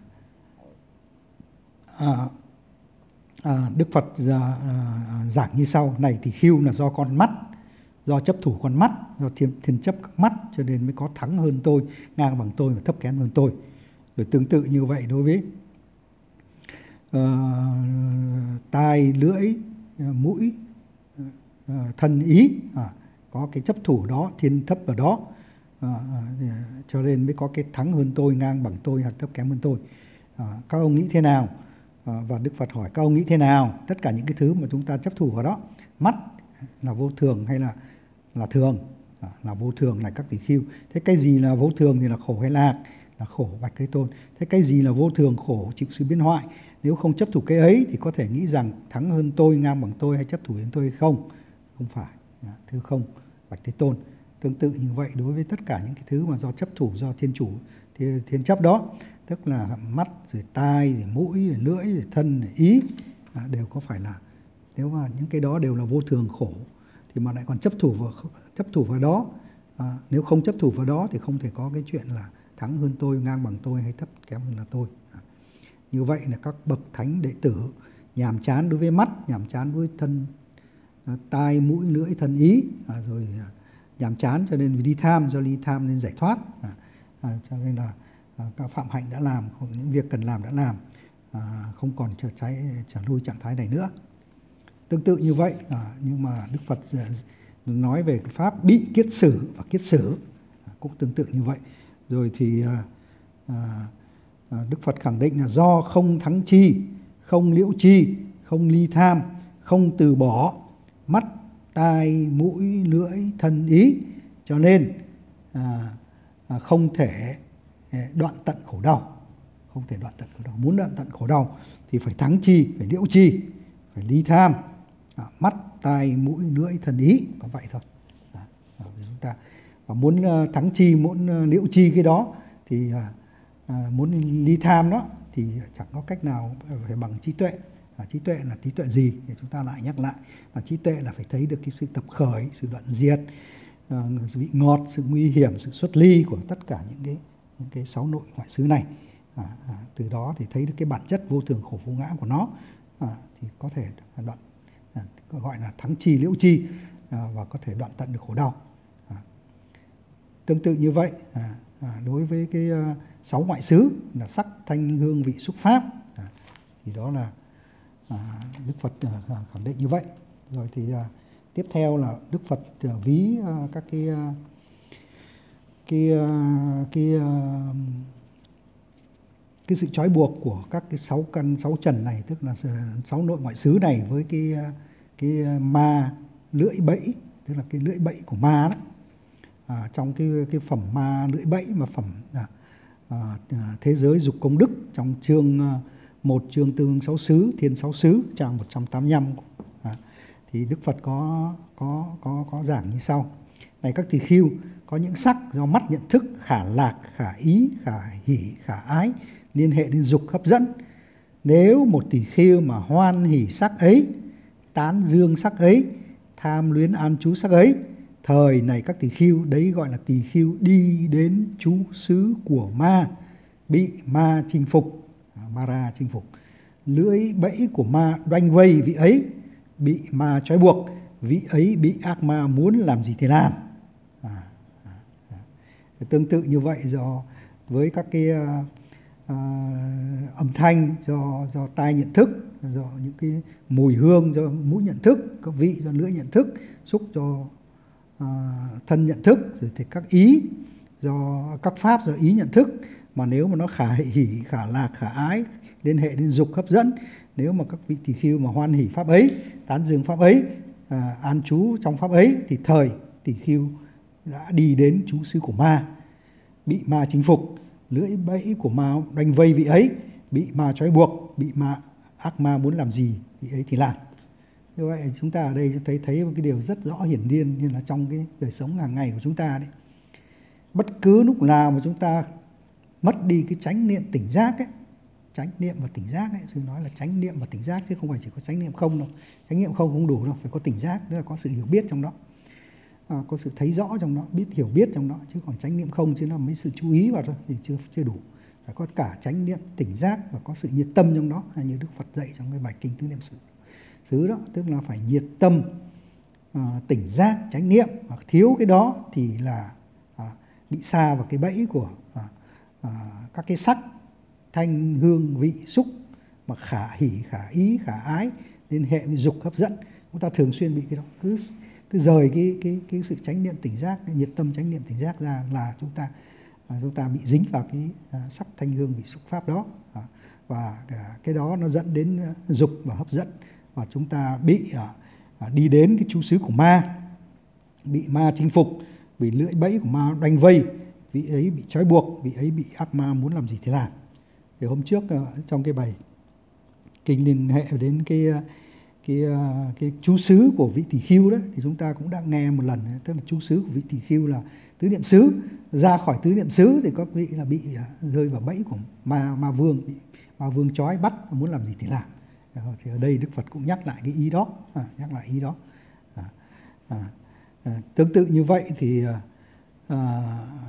à, à, Đức Phật à, à, giảng như sau: này thì khiêu là do con mắt, do chấp thủ con mắt, do thiên, thiên chấp các mắt cho nên mới có thắng hơn tôi, ngang bằng tôi và thấp kém hơn tôi. Rồi tương tự như vậy đối với uh, tai, lưỡi, mũi, uh, thân, ý, à, có cái chấp thủ đó, thiên thấp ở đó, à, à, cho nên mới có cái thắng hơn tôi, ngang bằng tôi hoặc thấp kém hơn tôi. À, các ông nghĩ thế nào? À, và Đức Phật hỏi các ông nghĩ thế nào? Tất cả những cái thứ mà chúng ta chấp thủ vào đó, mắt là vô thường hay là là thường? À, là vô thường là các tỷ khưu. Thế cái gì là vô thường thì là khổ hay lạc? Là khổ, bạch Thế Tôn. Thế cái gì là vô thường, khổ, chịu sự biến hoại? Nếu không chấp thủ cái ấy thì có thể nghĩ rằng thắng hơn tôi, ngang bằng tôi hay chấp thủ hơn tôi hay không? Không phải. À, thưa không, bạch Thế Tôn. Tương tự như vậy đối với tất cả những cái thứ mà do chấp thủ, do thiên chủ, thiên, thiên chấp đó, tức là mắt, rồi tai, rồi mũi, rồi lưỡi, rồi thân, rồi ý, à, đều có phải là, nếu mà những cái đó đều là vô thường khổ thì mà lại còn chấp thủ vào chấp thủ vào đó, à, nếu không chấp thủ vào đó thì không thể có cái chuyện là thắng hơn tôi, ngang bằng tôi hay thấp kém hơn là tôi. À, như vậy là các bậc thánh đệ tử nhàm chán đối với mắt, nhàm chán với thân, à, tai, mũi, lưỡi, thân, ý, à, rồi à, nhàm chán cho nên vì đi tham, do ly tham nên giải thoát. À, à, cho nên là à, các phạm hạnh đã làm, những việc cần làm đã làm, à, không còn trở trái trở lui trạng thái này nữa. Tương tự như vậy, à, nhưng mà Đức Phật nói về cái pháp bị kiết sử và kiết sử, à, cũng tương tự như vậy. Rồi thì à, à, Đức Phật khẳng định là do không thắng chi, không liễu chi, không ly tham, không từ bỏ mắt, tai, mũi, lưỡi, thân, ý, cho nên à, à, không thể đoạn tận khổ đau. Không thể đoạn tận khổ đau. Muốn đoạn tận khổ đau thì phải thắng chi, phải liễu chi, phải ly tham, à, mắt, tai, mũi, lưỡi, thân, ý, có vậy thôi. À, à, chúng ta và muốn uh, thắng chi, muốn uh, liễu chi cái đó thì uh, uh, muốn ly tham đó thì chẳng có cách nào phải bằng trí tuệ. À, trí tuệ là trí tuệ gì thì chúng ta lại nhắc lại là trí tuệ là phải thấy được cái sự tập khởi, sự đoạn diệt, uh, sự vị ngọt, sự nguy hiểm, sự xuất ly của tất cả những cái những cái sáu nội ngoại xứ này. À, à, từ đó thì thấy được cái bản chất vô thường khổ vô ngã của nó, à, thì có thể đoạn, à, gọi là thắng chi liễu chi, à, và có thể đoạn tận được khổ đau. À, tương tự như vậy, à, à, đối với cái uh, sáu ngoại xứ là sắc, thanh, hương, vị, xúc, pháp, à, thì đó là à, Đức Phật uh, khẳng định như vậy. Rồi thì uh, tiếp theo là Đức Phật uh, ví uh, các cái uh, cái uh, cái uh, cái sự trói buộc của các cái sáu căn sáu trần này, tức là sáu nội ngoại xứ này với cái cái ma lưỡi bẫy, tức là cái lưỡi bẫy của ma đó. À, trong cái cái phẩm ma lưỡi bẫy mà phẩm à, à, thế giới dục công đức trong chương một, chương tương sáu xứ, thiên sáu xứ, trang một trăm tám mươi lăm, à, thì Đức Phật có có có có giảng như sau: này các tỳ khưu, có những sắc do mắt nhận thức, khả lạc, khả ý, khả hỷ, khả ái, liên hệ đến dục hấp dẫn. Nếu một tỳ khưu mà hoan hỷ sắc ấy, tán dương sắc ấy, tham luyến an trú sắc ấy, thời này các tỳ khưu, đấy gọi là tỳ khưu đi đến trú xứ của ma, bị ma chinh phục, Mara chinh phục. Lưỡi bẫy của ma đoanh vây vị ấy, bị ma trói buộc, vị ấy bị ác ma muốn làm gì thì làm. À, à, à. Tương tự như vậy do với các cái uh, uh, âm thanh do do tai nhận thức, do những cái mùi hương do mũi nhận thức, các vị do lưỡi nhận thức, xúc do uh, thân nhận thức, rồi thì các ý do các pháp do ý nhận thức, mà nếu mà nó khả hỷ, khả lạc, khả ái, liên hệ đến dục hấp dẫn, nếu mà các vị tỳ khưu mà hoan hỷ pháp ấy, tán dương pháp ấy, à, an trú trong pháp ấy, thì thời tỳ khưu đã đi đến trú xứ của ma, bị ma chinh phục, lưỡi bẫy của ma đánh vây vị ấy, bị ma trói buộc, bị ma ác ma muốn làm gì vị ấy thì làm. Như vậy chúng ta ở đây thấy thấy một cái điều rất rõ hiển nhiên, như là trong cái đời sống hàng ngày của chúng ta đấy. Bất cứ lúc nào mà chúng ta mất đi cái chánh niệm tỉnh giác ấy, chánh niệm và tỉnh giác ấy, sư nói là chánh niệm và tỉnh giác chứ không phải chỉ có chánh niệm không đâu. Chánh niệm không không đủ đâu, phải có tỉnh giác, tức là có sự hiểu biết trong đó, à, có sự thấy rõ trong đó, biết hiểu biết trong đó, chứ còn chánh niệm không chứ là mấy sự chú ý vào thôi thì chưa chưa đủ. Phải có cả chánh niệm tỉnh giác và có sự nhiệt tâm trong đó, như Đức Phật dạy trong cái bài kinh Tứ Niệm xứ xứ đó, tức là phải nhiệt tâm, à, tỉnh giác, chánh niệm. Và thiếu cái đó thì là à, bị sa vào cái bẫy của à, à, các cái sắc, thanh, hương, vị, xúc mà khả hỷ, khả ý, khả ái, liên hệ với dục hấp dẫn. Chúng ta thường xuyên bị cái đó, cứ cứ rời cái cái cái sự chánh niệm tỉnh giác, cái nhiệt tâm chánh niệm tỉnh giác ra là chúng ta à, chúng ta bị dính vào cái à, sắc, thanh, hương, vị, xúc, pháp đó, à, và à, cái đó nó dẫn đến dục và hấp dẫn, và chúng ta bị à, à, đi đến cái trú xứ của ma, bị ma chinh phục, bị lưỡi bẫy của ma đánh vây, vị ấy bị trói buộc, vị ấy bị ác ma muốn làm gì thì làm. Thì hôm trước trong cái bài kinh liên hệ đến cái cái cái trú xứ của vị tỳ khưu đó, thì chúng ta cũng đã nghe một lần, tức là trú xứ của vị tỳ khưu là tứ niệm xứ. Ra khỏi tứ niệm xứ thì có vị là bị rơi vào bẫy của ma ma vương, bị ma vương trói bắt, muốn làm gì thì làm. Thì ở đây Đức Phật cũng nhắc lại cái ý đó, à, nhắc lại ý đó. À, à, à, tương tự như vậy thì à,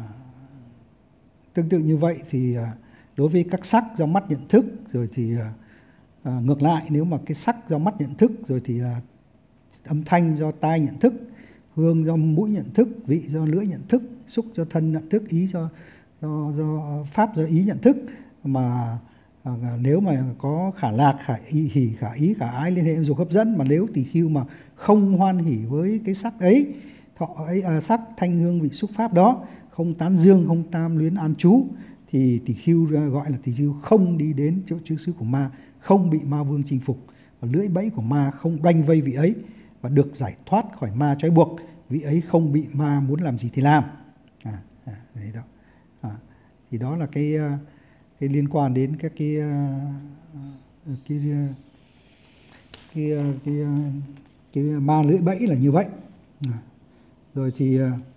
tương tự như vậy thì đối với các sắc do mắt nhận thức, rồi thì à, ngược lại, nếu mà cái sắc do mắt nhận thức, rồi thì là âm thanh do tai nhận thức, hương do mũi nhận thức, vị do lưỡi nhận thức, xúc do thân nhận thức, ý do do, do pháp do ý nhận thức, mà à, nếu mà có khả lạc, khả ý, hỷ, khả ý, khả ái, liên hệ dục hấp dẫn, mà nếu tỳ khưu mà không hoan hỷ với cái sắc ấy, thọ ấy, à, sắc, thanh, hương, vị, xúc, pháp đó, không tán dương, không tam luyến, an trú, thì tỳ khưu gọi là tỳ khưu không đi đến chỗ trú xứ của ma, không bị ma vương chinh phục, và lưỡi bẫy của ma không đanh vây vị ấy, và được giải thoát khỏi ma trói buộc, vị ấy không bị ma muốn làm gì thì làm. À, à, đấy đó. À, thì đó là cái cái liên quan đến các cái cái cái cái, cái, cái ma lưỡi bẫy là như vậy. À, rồi thì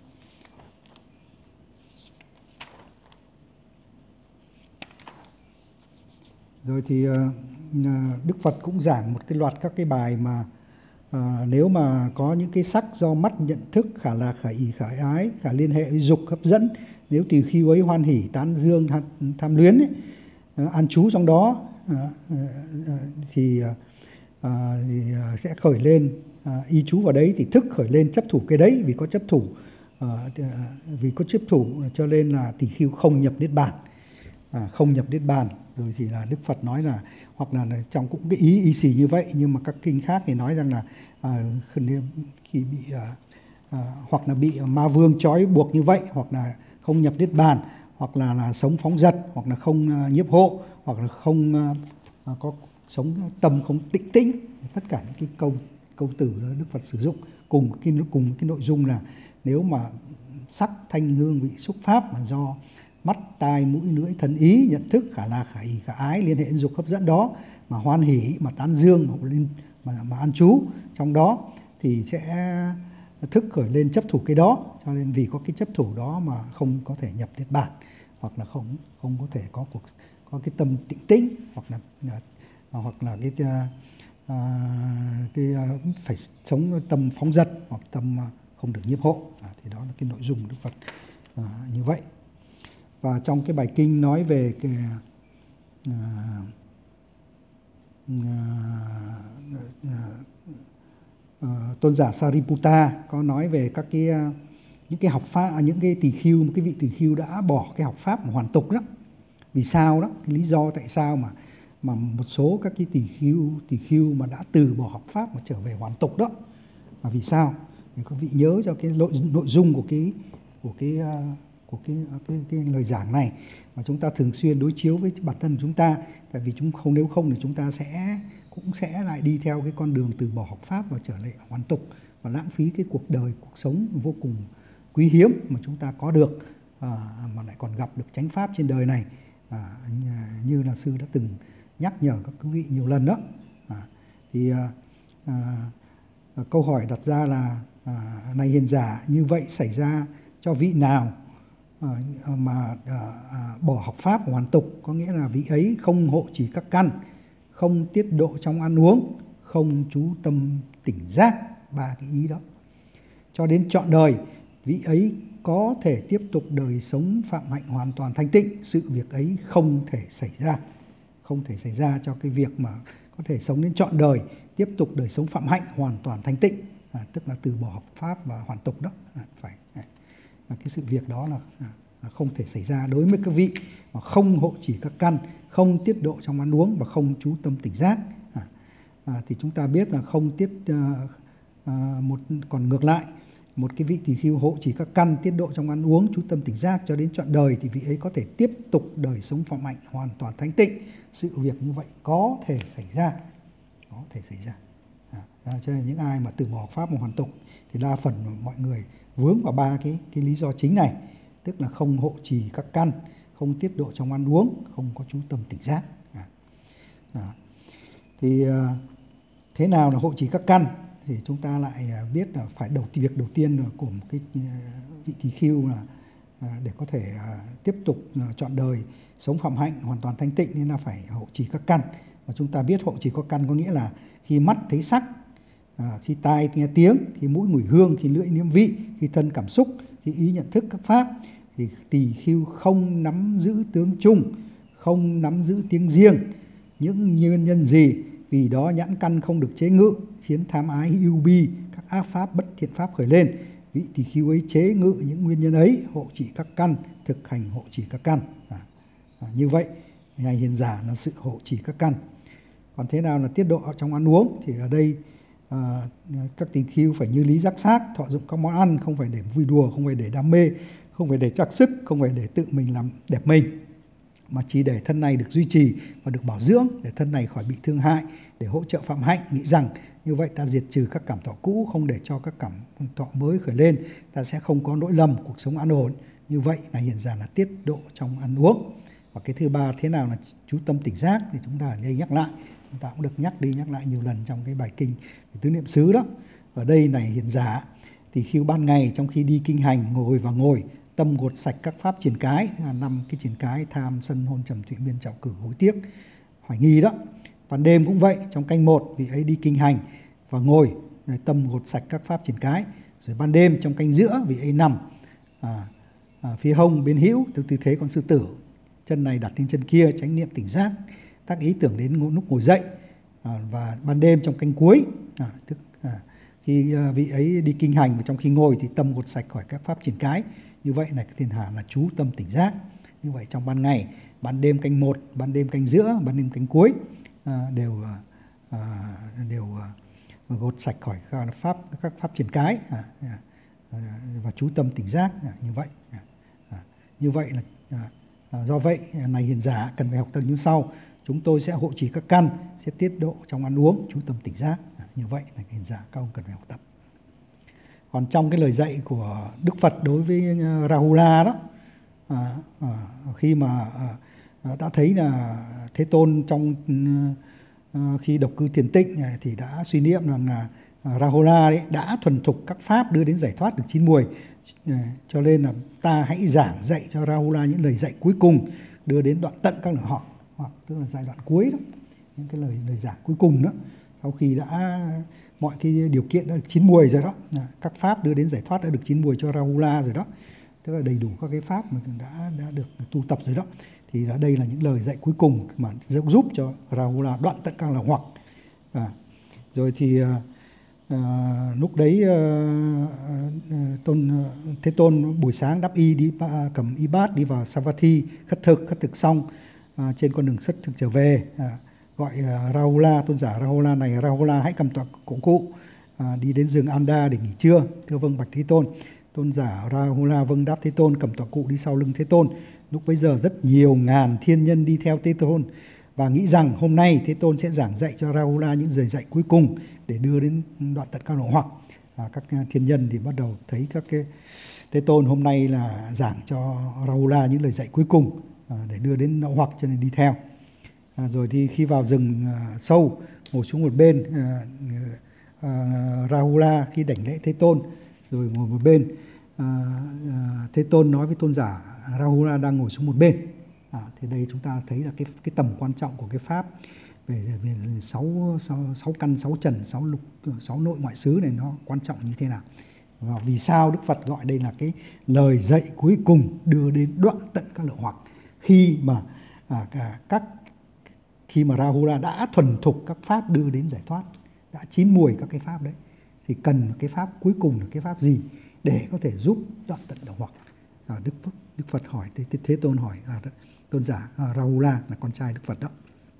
Rồi thì Đức Phật cũng giảng một cái loạt các cái bài mà à, nếu mà có những cái sắc do mắt nhận thức, khả lạc, khả ỷ, khả ái, khả liên hệ với dục hấp dẫn, nếu tỳ khưu ấy hoan hỷ, tán dương, tham, tham luyến ấy, an trú trong đó à, thì, à, thì sẽ khởi lên à, y trú vào đấy, thì thức khởi lên chấp thủ cái đấy, vì có chấp thủ à, vì có chấp thủ cho nên là tỳ khưu không nhập niết bàn, à, không nhập niết bàn. Rồi thì là Đức Phật nói là, hoặc là trong cũng cái ý y xì như vậy, nhưng mà các kinh khác thì nói rằng là à, khi bị à, à, hoặc là bị ma vương trói buộc như vậy, hoặc là không nhập niết bàn, hoặc là, là sống phóng dật, hoặc là không à, nhiếp hộ, hoặc là không à, có sống tâm không tĩnh tĩnh. Tất cả những cái câu câu từ đó Đức Phật sử dụng cùng cái cùng cái nội dung là nếu mà sắc, thanh, hương, vị, xúc, pháp mà do mắt, tai, mũi, lưỡi, thân, ý nhận thức, khả lạc, khả ỷ, khả ái, liên hệ dục hấp dẫn đó mà hoan hỷ, mà tán dương, mà mà, mà an trú trong đó, thì sẽ thức khởi lên chấp thủ cái đó. Cho nên vì có cái chấp thủ đó mà không có thể nhập niết bàn, hoặc là không không có thể có cuộc có cái tâm tĩnh tĩnh, hoặc là hoặc là cái à, cái phải sống tâm phóng dật, hoặc tâm không được nhiếp hộ. À, thì đó là cái nội dung của Đức Phật à, như vậy. Và trong cái bài kinh nói về cái, uh, uh, uh, uh, tôn giả Sariputta có nói về các cái uh, những cái học pháp, những cái tỳ khưu, một cái vị tỳ khưu đã bỏ cái học pháp hoàn tục đó. Vì sao đó? Cái lý do tại sao mà mà một số các cái tỳ khưu tỳ khưu mà đã từ bỏ học pháp mà trở về hoàn tục đó. Và vì sao? Thì các vị nhớ cho cái nội nội dung của cái của cái uh, của cái, cái, cái lời giảng này, mà chúng ta thường xuyên đối chiếu với bản thân chúng ta. Tại vì chúng không nếu không thì chúng ta sẽ cũng sẽ lại đi theo cái con đường từ bỏ học pháp và trở lại hoàn tục, và lãng phí cái cuộc đời, cuộc sống vô cùng quý hiếm mà chúng ta có được, à, mà lại còn gặp được chánh pháp trên đời này, à, như là sư đã từng nhắc nhở các quý vị nhiều lần đó. À, thì à, à, câu hỏi đặt ra là à, này hiền giả, như vậy xảy ra cho vị nào à, mà à, à, bỏ học pháp hoàn tục, có nghĩa là vị ấy không hộ trì các căn, không tiết độ trong ăn uống, không chú tâm tỉnh giác, ba cái ý đó, cho đến trọn đời, vị ấy có thể tiếp tục đời sống phạm hạnh hoàn toàn thanh tịnh. Sự việc ấy không thể xảy ra, không thể xảy ra cho cái việc mà có thể sống đến trọn đời, tiếp tục đời sống phạm hạnh hoàn toàn thanh tịnh, à, tức là từ bỏ học pháp và hoàn tục đó, à, phải à, cái sự việc đó là, à, không thể xảy ra đối với các vị mà không hộ trì các căn, không tiết độ trong ăn uống và không chú tâm tỉnh giác. À, à, thì chúng ta biết là không tiết à, à, một còn ngược lại, một cái vị tỳ khưu hộ trì các căn, tiết độ trong ăn uống, chú tâm tỉnh giác cho đến trọn đời, thì vị ấy có thể tiếp tục đời sống phạm hạnh hoàn toàn thanh tịnh. Sự việc như vậy có thể xảy ra, có thể xảy ra. À, cho nên những ai mà từ bỏ học pháp mà hoàn tục thì đa phần mọi người vướng vào ba cái cái lý do chính này, tức là không hộ trì các căn, không tiết độ trong ăn uống, không có chú tâm tỉnh giác. À, à. Thì à, thế nào là hộ trì các căn? Thì chúng ta lại biết là phải đầu việc đầu tiên của một cái vị tỳ khưu là để có thể tiếp tục trọn đời sống phạm hạnh hoàn toàn thanh tịnh nên là phải hộ trì các căn. Và chúng ta biết hộ trì các căn có nghĩa là khi mắt thấy sắc, khi tai nghe tiếng, khi mũi mùi hương, khi lưỡi nếm vị, khi thân cảm xúc, khi ý nhận thức các pháp, thì tỳ khưu không nắm giữ tướng chung, không nắm giữ tiếng riêng. Những nguyên nhân gì? Vì đó nhãn căn không được chế ngự, khiến tham ái ưu bi, các ác pháp bất thiện pháp khởi lên. Vị tỳ khưu ấy chế ngự những nguyên nhân ấy, hộ trì các căn, thực hành hộ trì các căn. À, à, như vậy ngài hiền giả là sự hộ trì các căn. Còn thế nào là tiết độ trong ăn uống? Thì ở đây à, các tỳ khưu phải như lý giác sát, thọ dụng các món ăn, không phải để vui đùa, không phải để đam mê, không phải để trắc sức, không phải để tự mình làm đẹp mình, mà chỉ để thân này được duy trì và được bảo dưỡng, để thân này khỏi bị thương hại, để hỗ trợ phạm hạnh. Nghĩ rằng như vậy ta diệt trừ các cảm thọ cũ, không để cho các cảm thọ mới khởi lên, ta sẽ không có lỗi lầm, cuộc sống an ổn. Như vậy là hiện ra là tiết độ trong ăn uống. Và cái thứ ba, thế nào là chú tâm tỉnh giác, thì chúng ta ở đây nhắc lại, chúng ta cũng được nhắc đi nhắc lại nhiều lần trong cái bài kinh tứ niệm xứ đó. Ở đây này hiền giả, thì khi ban ngày trong khi đi kinh hành, ngồi và ngồi, tâm gột sạch các pháp triển cái, tức là năm cái triển cái: tham, sân, hôn, trầm, thụy, miên, trạo cử, hối tiếc, hoài nghi đó. Ban đêm cũng vậy, trong canh một vị ấy đi kinh hành và ngồi, tâm gột sạch các pháp triển cái. Rồi ban đêm trong canh giữa vị ấy nằm à, à, phía hông bên hữu, từ tư thế con sư tử, chân này đặt lên chân kia, chánh niệm tỉnh giác, tác ý tưởng đến lúc ngồi dậy. À, và ban đêm trong canh cuối, à, tức à, khi vị ấy đi kinh hành và trong khi ngồi thì tâm gột sạch khỏi các pháp triển cái. Như vậy này cái thiền hạ là chú tâm tỉnh giác. Như vậy trong ban ngày, ban đêm canh một, ban đêm canh giữa, ban đêm canh cuối à, đều à, đều à, gột sạch khỏi các pháp các pháp triển cái à, à, và chú tâm tỉnh giác à, như vậy. À, à, như vậy là à, à, do vậy này hiền giả cần phải học tập như sau. Chúng tôi sẽ hộ trì các căn, sẽ tiết độ trong ăn uống, chú tâm tỉnh giác. À, như vậy là hiền giả các ông cần phải học tập. Còn trong cái lời dạy của Đức Phật đối với Rahula đó, à, à, khi mà à, đã thấy là Thế Tôn trong à, khi độc cư thiền tịnh thì đã suy niệm rằng là Rahula đấy đã thuần thục các pháp đưa đến giải thoát được chín muồi, à, cho nên là ta hãy giảng dạy cho Rahula những lời dạy cuối cùng đưa đến đoạn tận các lửa họ, hoặc tức là giai đoạn cuối đó, những cái lời lời giảng cuối cùng đó, sau khi đã mọi cái điều kiện đã được chín muồi rồi đó, các pháp đưa đến giải thoát đã được chín muồi cho Rahula rồi đó, tức là đầy đủ các cái pháp mà đã đã được tu tập rồi đó, thì ở đây là những lời dạy cuối cùng mà giúp cho Rahula đoạn tận các lậu hoặc. À, rồi thì à, lúc đấy à, tôn Thế Tôn buổi sáng đắp y đi à, cầm y bát đi vào Savatthi khất thực khất thực xong à, trên con đường khất thực trở về. À, gọi uh, Rahula, tôn giả Rahula này, Rahula hãy cầm tọa cổ cụ, uh, đi đến rừng Anda để nghỉ trưa. Thưa vâng bạch Thế Tôn. Tôn giả Rahula vâng đáp Thế Tôn, cầm tọa cụ đi sau lưng Thế Tôn. Lúc bấy giờ rất nhiều ngàn thiên nhân đi theo Thế Tôn và nghĩ rằng hôm nay Thế Tôn sẽ giảng dạy cho Rahula những lời dạy cuối cùng để đưa đến đoạn tận các độ hoặc. À, các thiên nhân thì bắt đầu thấy các cái Thế Tôn hôm nay là giảng cho Rahula những lời dạy cuối cùng à, để đưa đến độ hoặc, cho nên đi theo. À, rồi thì khi vào rừng à, sâu, ngồi xuống một bên, à, à, Rahula khi đảnh lễ Thế Tôn rồi ngồi một bên. À, à, Thế Tôn nói với tôn giả Rahula đang ngồi xuống một bên. À, thì đây chúng ta thấy là cái cái tầm quan trọng của cái pháp về về sáu sáu, sáu căn, sáu trần, sáu lục, sáu nội ngoại xứ này nó quan trọng như thế nào. Và vì sao Đức Phật gọi đây là cái lời dạy cuối cùng đưa đến đoạn tận các lậu hoặc, khi mà à, các khi mà Rahula đã thuần thục các pháp đưa đến giải thoát, đã chín mùi các cái pháp đấy, thì cần cái pháp cuối cùng là cái pháp gì để có thể giúp đoạn tận lậu hoặc. À, Đức Phật Đức Phật hỏi Thế, Thế Tôn hỏi à, tôn giả à, Rahula là con trai Đức Phật đó.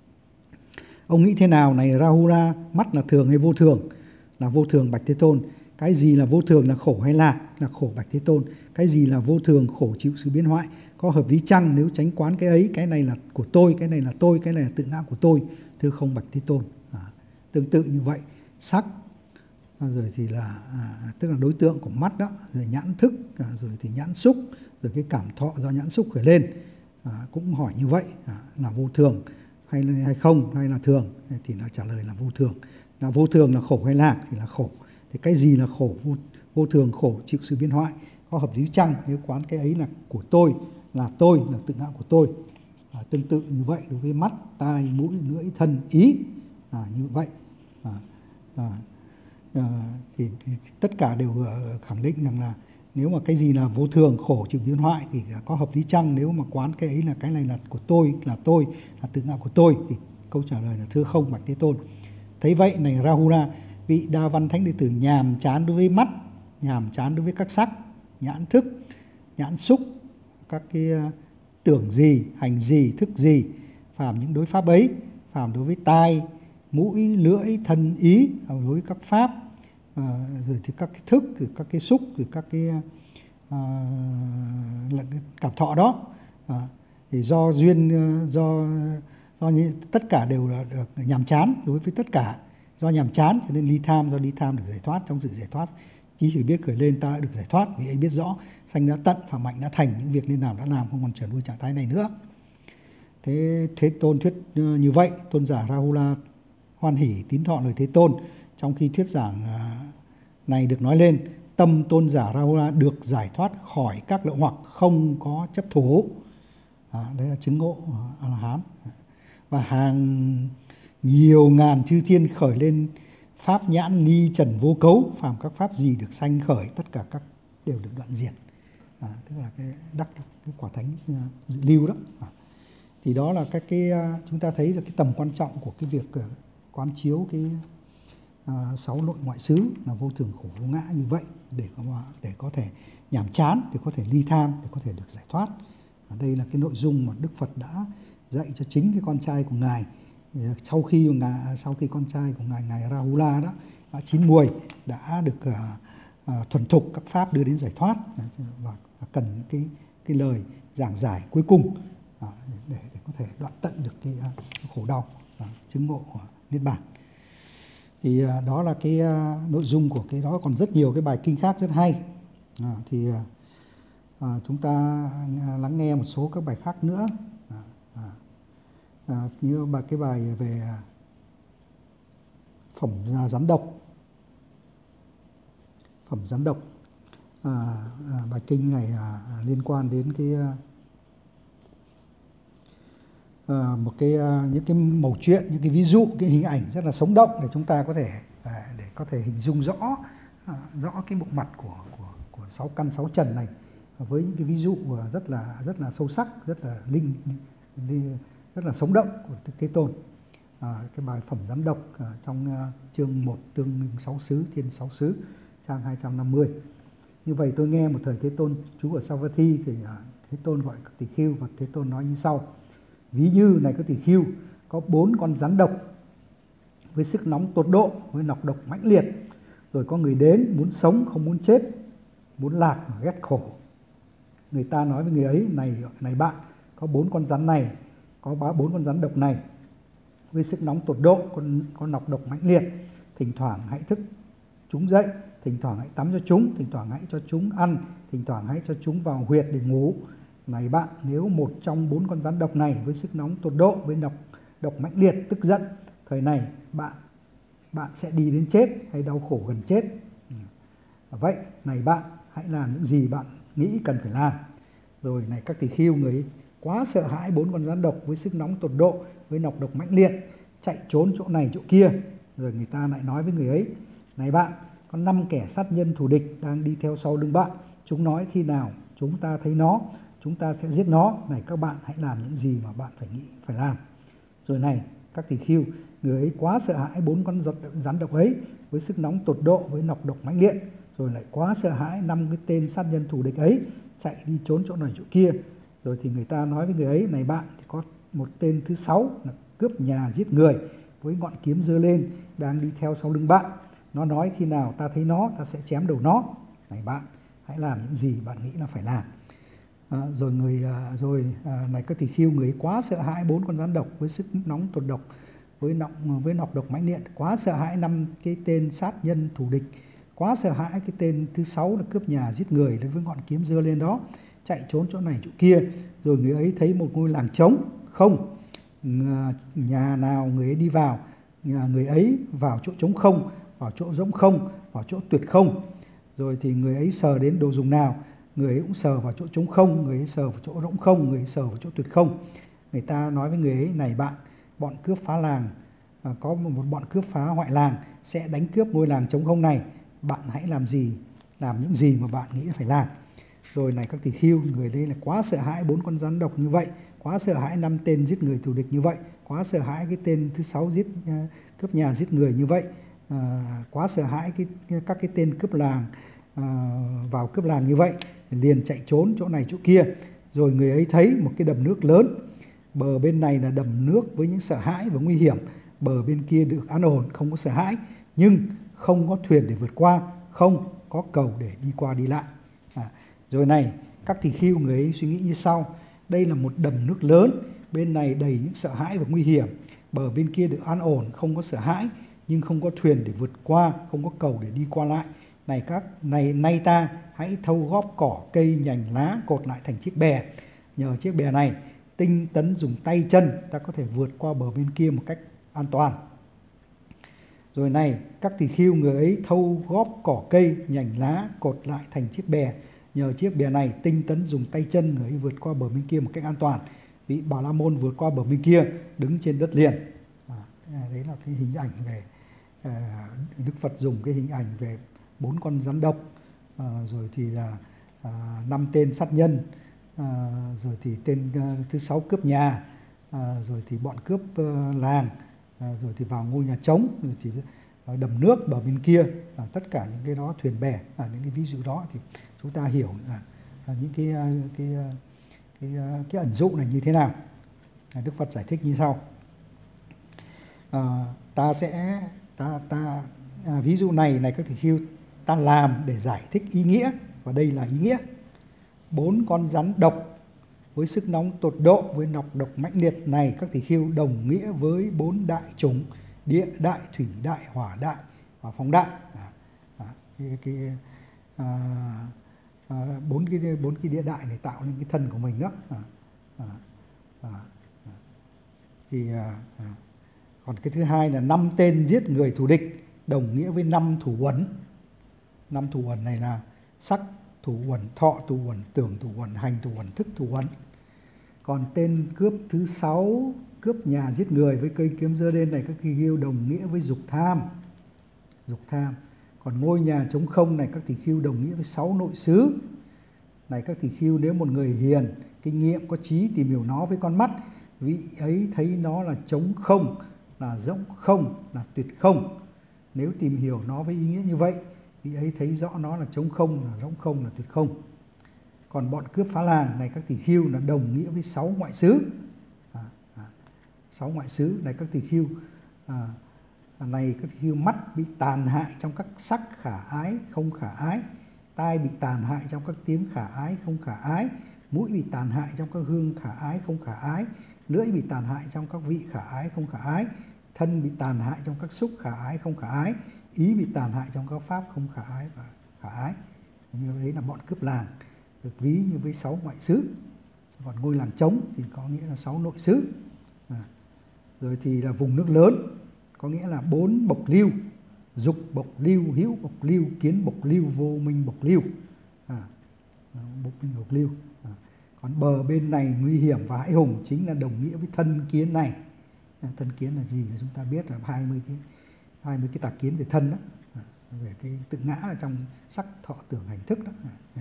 Ông nghĩ thế nào này Rahula, mắt là thường hay vô thường? Là vô thường, bạch Thế Tôn. Cái gì là vô thường, là khổ hay lạc? Là khổ, bạch Thế Tôn. Cái gì là vô thường, khổ, chịu sự biến hoại? Có hợp lý chăng nếu tránh quán cái ấy? Cái này là của tôi, cái này là tôi, cái này là tự ngã của tôi. Thưa không, bạch Thế Tôn. À, tương tự như vậy, sắc rồi thì là à, tức là đối tượng của mắt đó, rồi nhãn thức, à, rồi thì nhãn xúc, rồi cái cảm thọ do nhãn xúc khởi lên, à, cũng hỏi như vậy, à, là vô thường hay là hay không, hay là thường, thì nó trả lời là vô thường. Là vô thường là khổ hay lạc? Thì là khổ. Thì cái gì là khổ? Vô, vô thường, khổ, chịu sự biến hoại. Có hợp lý chăng nếu quán cái ấy là của tôi, là tôi, là tự ngã của tôi? À, tương tự như vậy đối với mắt, tai, mũi, lưỡi, thân, ý, à, như vậy. À, à, à, thì, thì tất cả đều khẳng định rằng là nếu mà cái gì là vô thường, khổ, chịu biến hoại thì có hợp lý chăng nếu mà quán cái ấy là cái này là của tôi, là tôi, là tự ngã của tôi? Thì câu trả lời là thưa không, bạch Thế Tôn. Thấy vậy này Rahula, vị Đa Văn Thánh Đệ tử nhàm chán đối với mắt, nhàm chán đối với các sắc, nhãn thức, nhãn xúc, các cái tưởng gì, hành gì, thức gì, phàm những đối pháp ấy, phàm đối với tai, mũi, lưỡi, thân, ý, đối với các pháp, à, rồi thì các cái thức, rồi các cái xúc, rồi các cái, à, cái cảm thọ đó, à, thì do duyên, do do như, tất cả đều là được nhàm chán đối với tất cả, do nhàm chán cho nên ly tham, do ly tham được giải thoát. Trong sự giải thoát, chí chỉ biết khởi lên, ta đã được giải thoát, vì ấy biết rõ sanh đã tận, phạm hạnh đã thành, những việc nên làm đã làm, không còn trở nuôi trạng thái này nữa. Thế Thế Tôn thuyết như vậy, tôn giả Rahula hoan hỉ tín thọ lời Thế Tôn. Trong khi thuyết giảng này được nói lên, tâm tôn giả Rahula được giải thoát khỏi các lậu hoặc, không có chấp thủ. À, đấy là chứng ngộ A-la-hán. Và hàng nhiều ngàn chư thiên khởi lên pháp nhãn ly trần vô cấu, phàm các pháp gì được sanh khởi, tất cả các đều được đoạn diệt. À, tức là cái đắc cái quả thánh uh, lưu đó. À, thì đó là các cái uh, chúng ta thấy là cái tầm quan trọng của cái việc uh, quán chiếu cái uh, sáu nội ngoại xứ là vô thường, khổ, vô ngã như vậy, để có để có thể nhàm chán, để có thể ly tham, để có thể được giải thoát. Ở đây là cái nội dung mà Đức Phật đã dạy cho chính cái con trai của ngài. Sau khi ngài, sau khi con trai của ngài ngài Rahula đó đã chín muồi, đã được uh, uh, thuần thục các pháp đưa đến giải thoát, và cần cái cái lời giảng giải cuối cùng uh, để, để có thể đoạn tận được cái uh, khổ đau, uh, chứng ngộ uh, niết bàn. Thì uh, đó là cái uh, nội dung của cái đó. Còn rất nhiều cái bài kinh khác rất hay. Uh, thì uh, uh, chúng ta lắng nghe một số các bài khác nữa. Uh, uh, À, như bài cái bài về phẩm rắn độc, phẩm rắn độc, à, à, bài kinh này à, liên quan đến cái à, một cái à, những cái mẩu chuyện, những cái ví dụ, cái hình ảnh rất là sống động để chúng ta có thể à, để có thể hình dung rõ à, rõ cái bộ mặt của của của sáu căn sáu trần này, với những cái ví dụ rất là rất là sâu sắc, rất là linh, linh rất là sống động của Đức Thế Tôn. À, cái bài phẩm rắn độc à, trong uh, chương một tương minh sáu xứ, thiên sáu xứ, trang hai trăm năm mươi. Như vậy tôi nghe một thời Thế Tôn trú ở Savatthi thì uh, Thế Tôn gọi các tỳ khưu, và Thế Tôn nói như sau: ví như này các tỳ khưu, có bốn con rắn độc với sức nóng tột độ, với nọc độc mãnh liệt, rồi có người đến muốn sống không muốn chết, muốn lạc mà ghét khổ. Người ta nói với người ấy, này này bạn, có bốn con rắn này, có bá bốn con rắn độc này với sức nóng tột độ, con con nọc độc mãnh liệt, thỉnh thoảng hãy thức chúng dậy, thỉnh thoảng hãy tắm cho chúng, thỉnh thoảng hãy cho chúng ăn, thỉnh thoảng hãy cho chúng vào huyệt để ngủ. Này bạn, nếu một trong bốn con rắn độc này với sức nóng tột độ, với nọc độc mãnh liệt tức giận, thời này bạn bạn sẽ đi đến chết hay đau khổ gần chết. Vậy này bạn, hãy làm những gì bạn nghĩ cần phải làm. Rồi này các tỳ khưu, người ấy quá sợ hãi bốn con rắn độc với sức nóng tột độ, với nọc độc mãnh liệt, chạy trốn chỗ này chỗ kia. Rồi người ta lại nói với người ấy, này bạn, có năm kẻ sát nhân thù địch đang đi theo sau lưng bạn. Chúng nói khi nào chúng ta thấy nó, chúng ta sẽ giết nó. Này các bạn, hãy làm những gì mà bạn phải nghĩ phải làm. Rồi này các tỳ khưu, người ấy quá sợ hãi bốn con rắn độc ấy với sức nóng tột độ, với nọc độc mãnh liệt. Rồi lại quá sợ hãi năm cái tên sát nhân thù địch ấy, chạy đi trốn chỗ này chỗ kia. Rồi thì người ta nói với người ấy, này bạn, thì có một tên thứ sáu là cướp nhà giết người với ngọn kiếm giơ lên, đang đi theo sau lưng bạn. Nó nói khi nào ta thấy nó, ta sẽ chém đầu nó. Này bạn, hãy làm những gì bạn nghĩ là phải làm. À, rồi người à, rồi à, này các tỳ khưu, người ấy quá sợ hãi bốn con rắn độc với sức nóng tột độc, với nọc với nọc độc mãnh liệt, quá sợ hãi năm cái tên sát nhân thù địch, quá sợ hãi cái tên thứ sáu là cướp nhà giết người với ngọn kiếm giơ lên đó, chạy trốn chỗ này chỗ kia. Rồi người ấy thấy một ngôi làng trống không, nhà nào người ấy đi vào, nhà người ấy vào chỗ trống không, vào chỗ rỗng không, vào chỗ tuyệt không. Rồi thì người ấy sờ đến đồ dùng nào, người ấy cũng sờ vào chỗ trống không, người ấy sờ vào chỗ rỗng không, người ấy sờ vào chỗ tuyệt không. Người ta nói với người ấy, này bạn, bọn cướp phá làng, à, có một bọn cướp phá hoại làng sẽ đánh cướp ngôi làng trống không này. Bạn hãy làm gì, làm những gì mà bạn nghĩ phải làm. Rồi này các tỳ khưu, người đây là quá sợ hãi bốn con rắn độc như vậy, quá sợ hãi năm tên giết người thù địch như vậy, quá sợ hãi cái tên thứ sáu giết uh, cướp nhà giết người như vậy, uh, quá sợ hãi cái các cái tên cướp làng uh, vào cướp làng như vậy, liền chạy trốn chỗ này chỗ kia. Rồi người ấy thấy một cái đầm nước lớn, bờ bên này là đầm nước với những sợ hãi và nguy hiểm, bờ bên kia được an ổn, không có sợ hãi, nhưng không có thuyền để vượt qua, không có cầu để đi qua đi lại. À, rồi này các tỳ khưu, người ấy suy nghĩ như sau, đây là một đầm nước lớn, bên này đầy những sợ hãi và nguy hiểm, bờ bên kia được an ổn, không có sợ hãi, nhưng không có thuyền để vượt qua, không có cầu để đi qua lại. Này các này nay ta hãy thâu góp cỏ cây nhành lá cột lại thành chiếc bè. Nhờ chiếc bè này tinh tấn dùng tay chân, ta có thể vượt qua bờ bên kia một cách an toàn. Rồi này các tỳ khưu, người ấy thâu góp cỏ cây nhành lá cột lại thành chiếc bè. Nhờ chiếc bè này tinh tấn dùng tay chân, người ấy vượt qua bờ bên kia một cách an toàn. Vị Bà La Môn vượt qua bờ bên kia đứng trên đất liền. À, đấy là cái hình ảnh về à, Đức Phật dùng cái hình ảnh về bốn con rắn độc, à, rồi thì là à, năm tên sát nhân, à, rồi thì tên à, thứ sáu cướp nhà, à, rồi thì bọn cướp à, làng, à, rồi thì vào ngôi nhà trống, rồi thì đầm nước bờ bên kia, à, tất cả những cái đó, thuyền bè, à, những cái ví dụ đó thì chúng ta hiểu à, à, những cái cái cái, cái cái ẩn dụ này như thế nào. À, Đức Phật giải thích như sau. À, ta sẽ ta ta à, ví dụ này này các thầy khưu, ta làm để giải thích ý nghĩa, và đây là ý nghĩa. Bốn con rắn độc với sức nóng tột độ, với nọc độc mãnh liệt này các thầy khưu đồng nghĩa với bốn đại chủng: địa đại, thủy đại, hỏa đại và phong đại. À, à, cái, cái, à, à, bốn cái bốn cái địa đại này tạo nên cái thân của mình đó. À, à, à, à. Thì à, à. Còn cái thứ hai là năm tên giết người thù địch đồng nghĩa với năm thủ uẩn. Năm thủ uẩn này là sắc thủ uẩn, thọ thủ uẩn, tưởng thủ uẩn, hành thủ uẩn, thức thủ uẩn. Còn tên cướp thứ sáu, cướp nhà giết người với cây kiếm giơ lên này các kỳ khưu đồng nghĩa với dục tham. Dục tham. Còn ngôi nhà trống không này các tỷ khưu đồng nghĩa với sáu nội xứ. Này các tỷ khưu, nếu một người hiền, kinh nghiệm, có trí tìm hiểu nó với con mắt, vị ấy thấy nó là trống không, là rỗng không, là tuyệt không. Nếu tìm hiểu nó với ý nghĩa như vậy, vị ấy thấy rõ nó là trống không, là rỗng không, là tuyệt không. Còn bọn cướp phá làng này các tỷ khưu là đồng nghĩa với sáu ngoại xứ. À, à, sáu ngoại xứ này các tỷ khưu, à, này các tỷ khưu mắt bị tàn hại trong các sắc khả ái, không khả ái, tai bị tàn hại trong các tiếng khả ái không khả ái, mũi bị tàn hại trong các hương khả ái không khả ái, lưỡi bị tàn hại trong các vị khả ái không khả ái, thân bị tàn hại trong các xúc khả ái không khả ái, ý bị tàn hại trong các pháp không khả ái và khả ái. Như đấy là bọn cướp làng, được ví như với sáu ngoại xứ. Còn ngôi làng trống thì có nghĩa là sáu nội xứ. À. Rồi thì là vùng nước lớn, có nghĩa là bốn bộc lưu: dục bộc lưu, hữu bộc lưu, kiến bộc lưu, vô minh bộc lưu. À. Bộc minh bộc lưu. À. Còn bờ bên này nguy hiểm và hãi hùng chính là đồng nghĩa với thân kiến này. À, thân kiến là gì? Chúng ta biết là hai mươi cái hai mươi cái tà kiến về thân đó. À. Về cái tự ngã ở trong sắc thọ tưởng hành thức đó. À.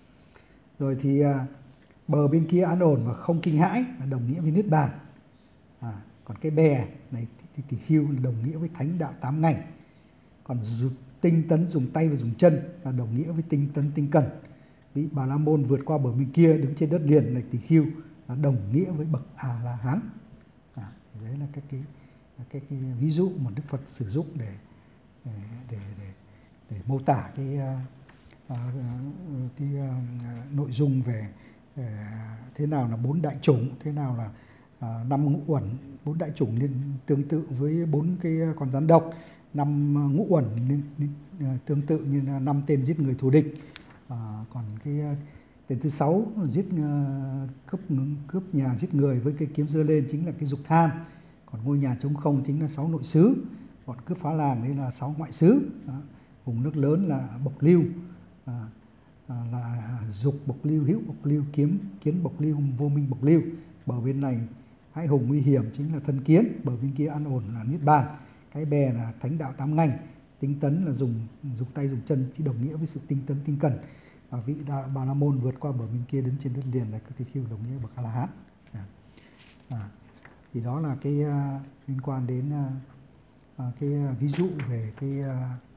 Rồi thì à, bờ bên kia an ổn và không kinh hãi là đồng nghĩa với niết bàn. À, còn cái bè này thì tỳ khưu là đồng nghĩa với thánh đạo tám ngành. Còn tinh tấn dùng tay và dùng chân là đồng nghĩa với tinh tấn tinh cần. Vị Bà La Môn vượt qua bờ bên kia đứng trên đất liền này tỳ khưu là đồng nghĩa với bậc A La Hán. À, đấy là các cái, cái, cái ví dụ mà Đức Phật sử dụng để để để, để, để mô tả cái, uh, cái uh, nội dung về uh, thế nào là bốn đại chủng, thế nào là uh, năm ngũ uẩn. Bốn đại chủng liên tương tự với bốn cái con rắn độc, năm ngũ uẩn tương tự như là năm tên giết người thù địch. À, còn cái tên thứ sáu giết uh, cướp cướp nhà giết người với cây kiếm giơ lên chính là cái dục tham. Còn ngôi nhà trống không chính là sáu nội xứ. Bọn cướp phá làng đây là sáu ngoại xứ. Đó. Vùng nước lớn là bộc lưu, à, à, là dục bộc lưu, hữu bộc lưu, kiếm kiến bộc lưu, vô minh bộc lưu. Bờ bên này hãi hùng nguy hiểm chính là thân kiến, bờ bên kia an ổn là niết bàn. Cái bè là thánh đạo tám ngành. Tinh tấn là dùng dùng tay dùng chân chỉ đồng nghĩa với sự tinh tấn tinh cần. Và vị đạo Bà La Môn vượt qua bờ bên kia đứng trên đất liền là các tỳ khưu đồng nghĩa bậc A La Hán. À. À. Thì đó là cái uh, liên quan đến uh, cái uh, ví dụ về cái uh,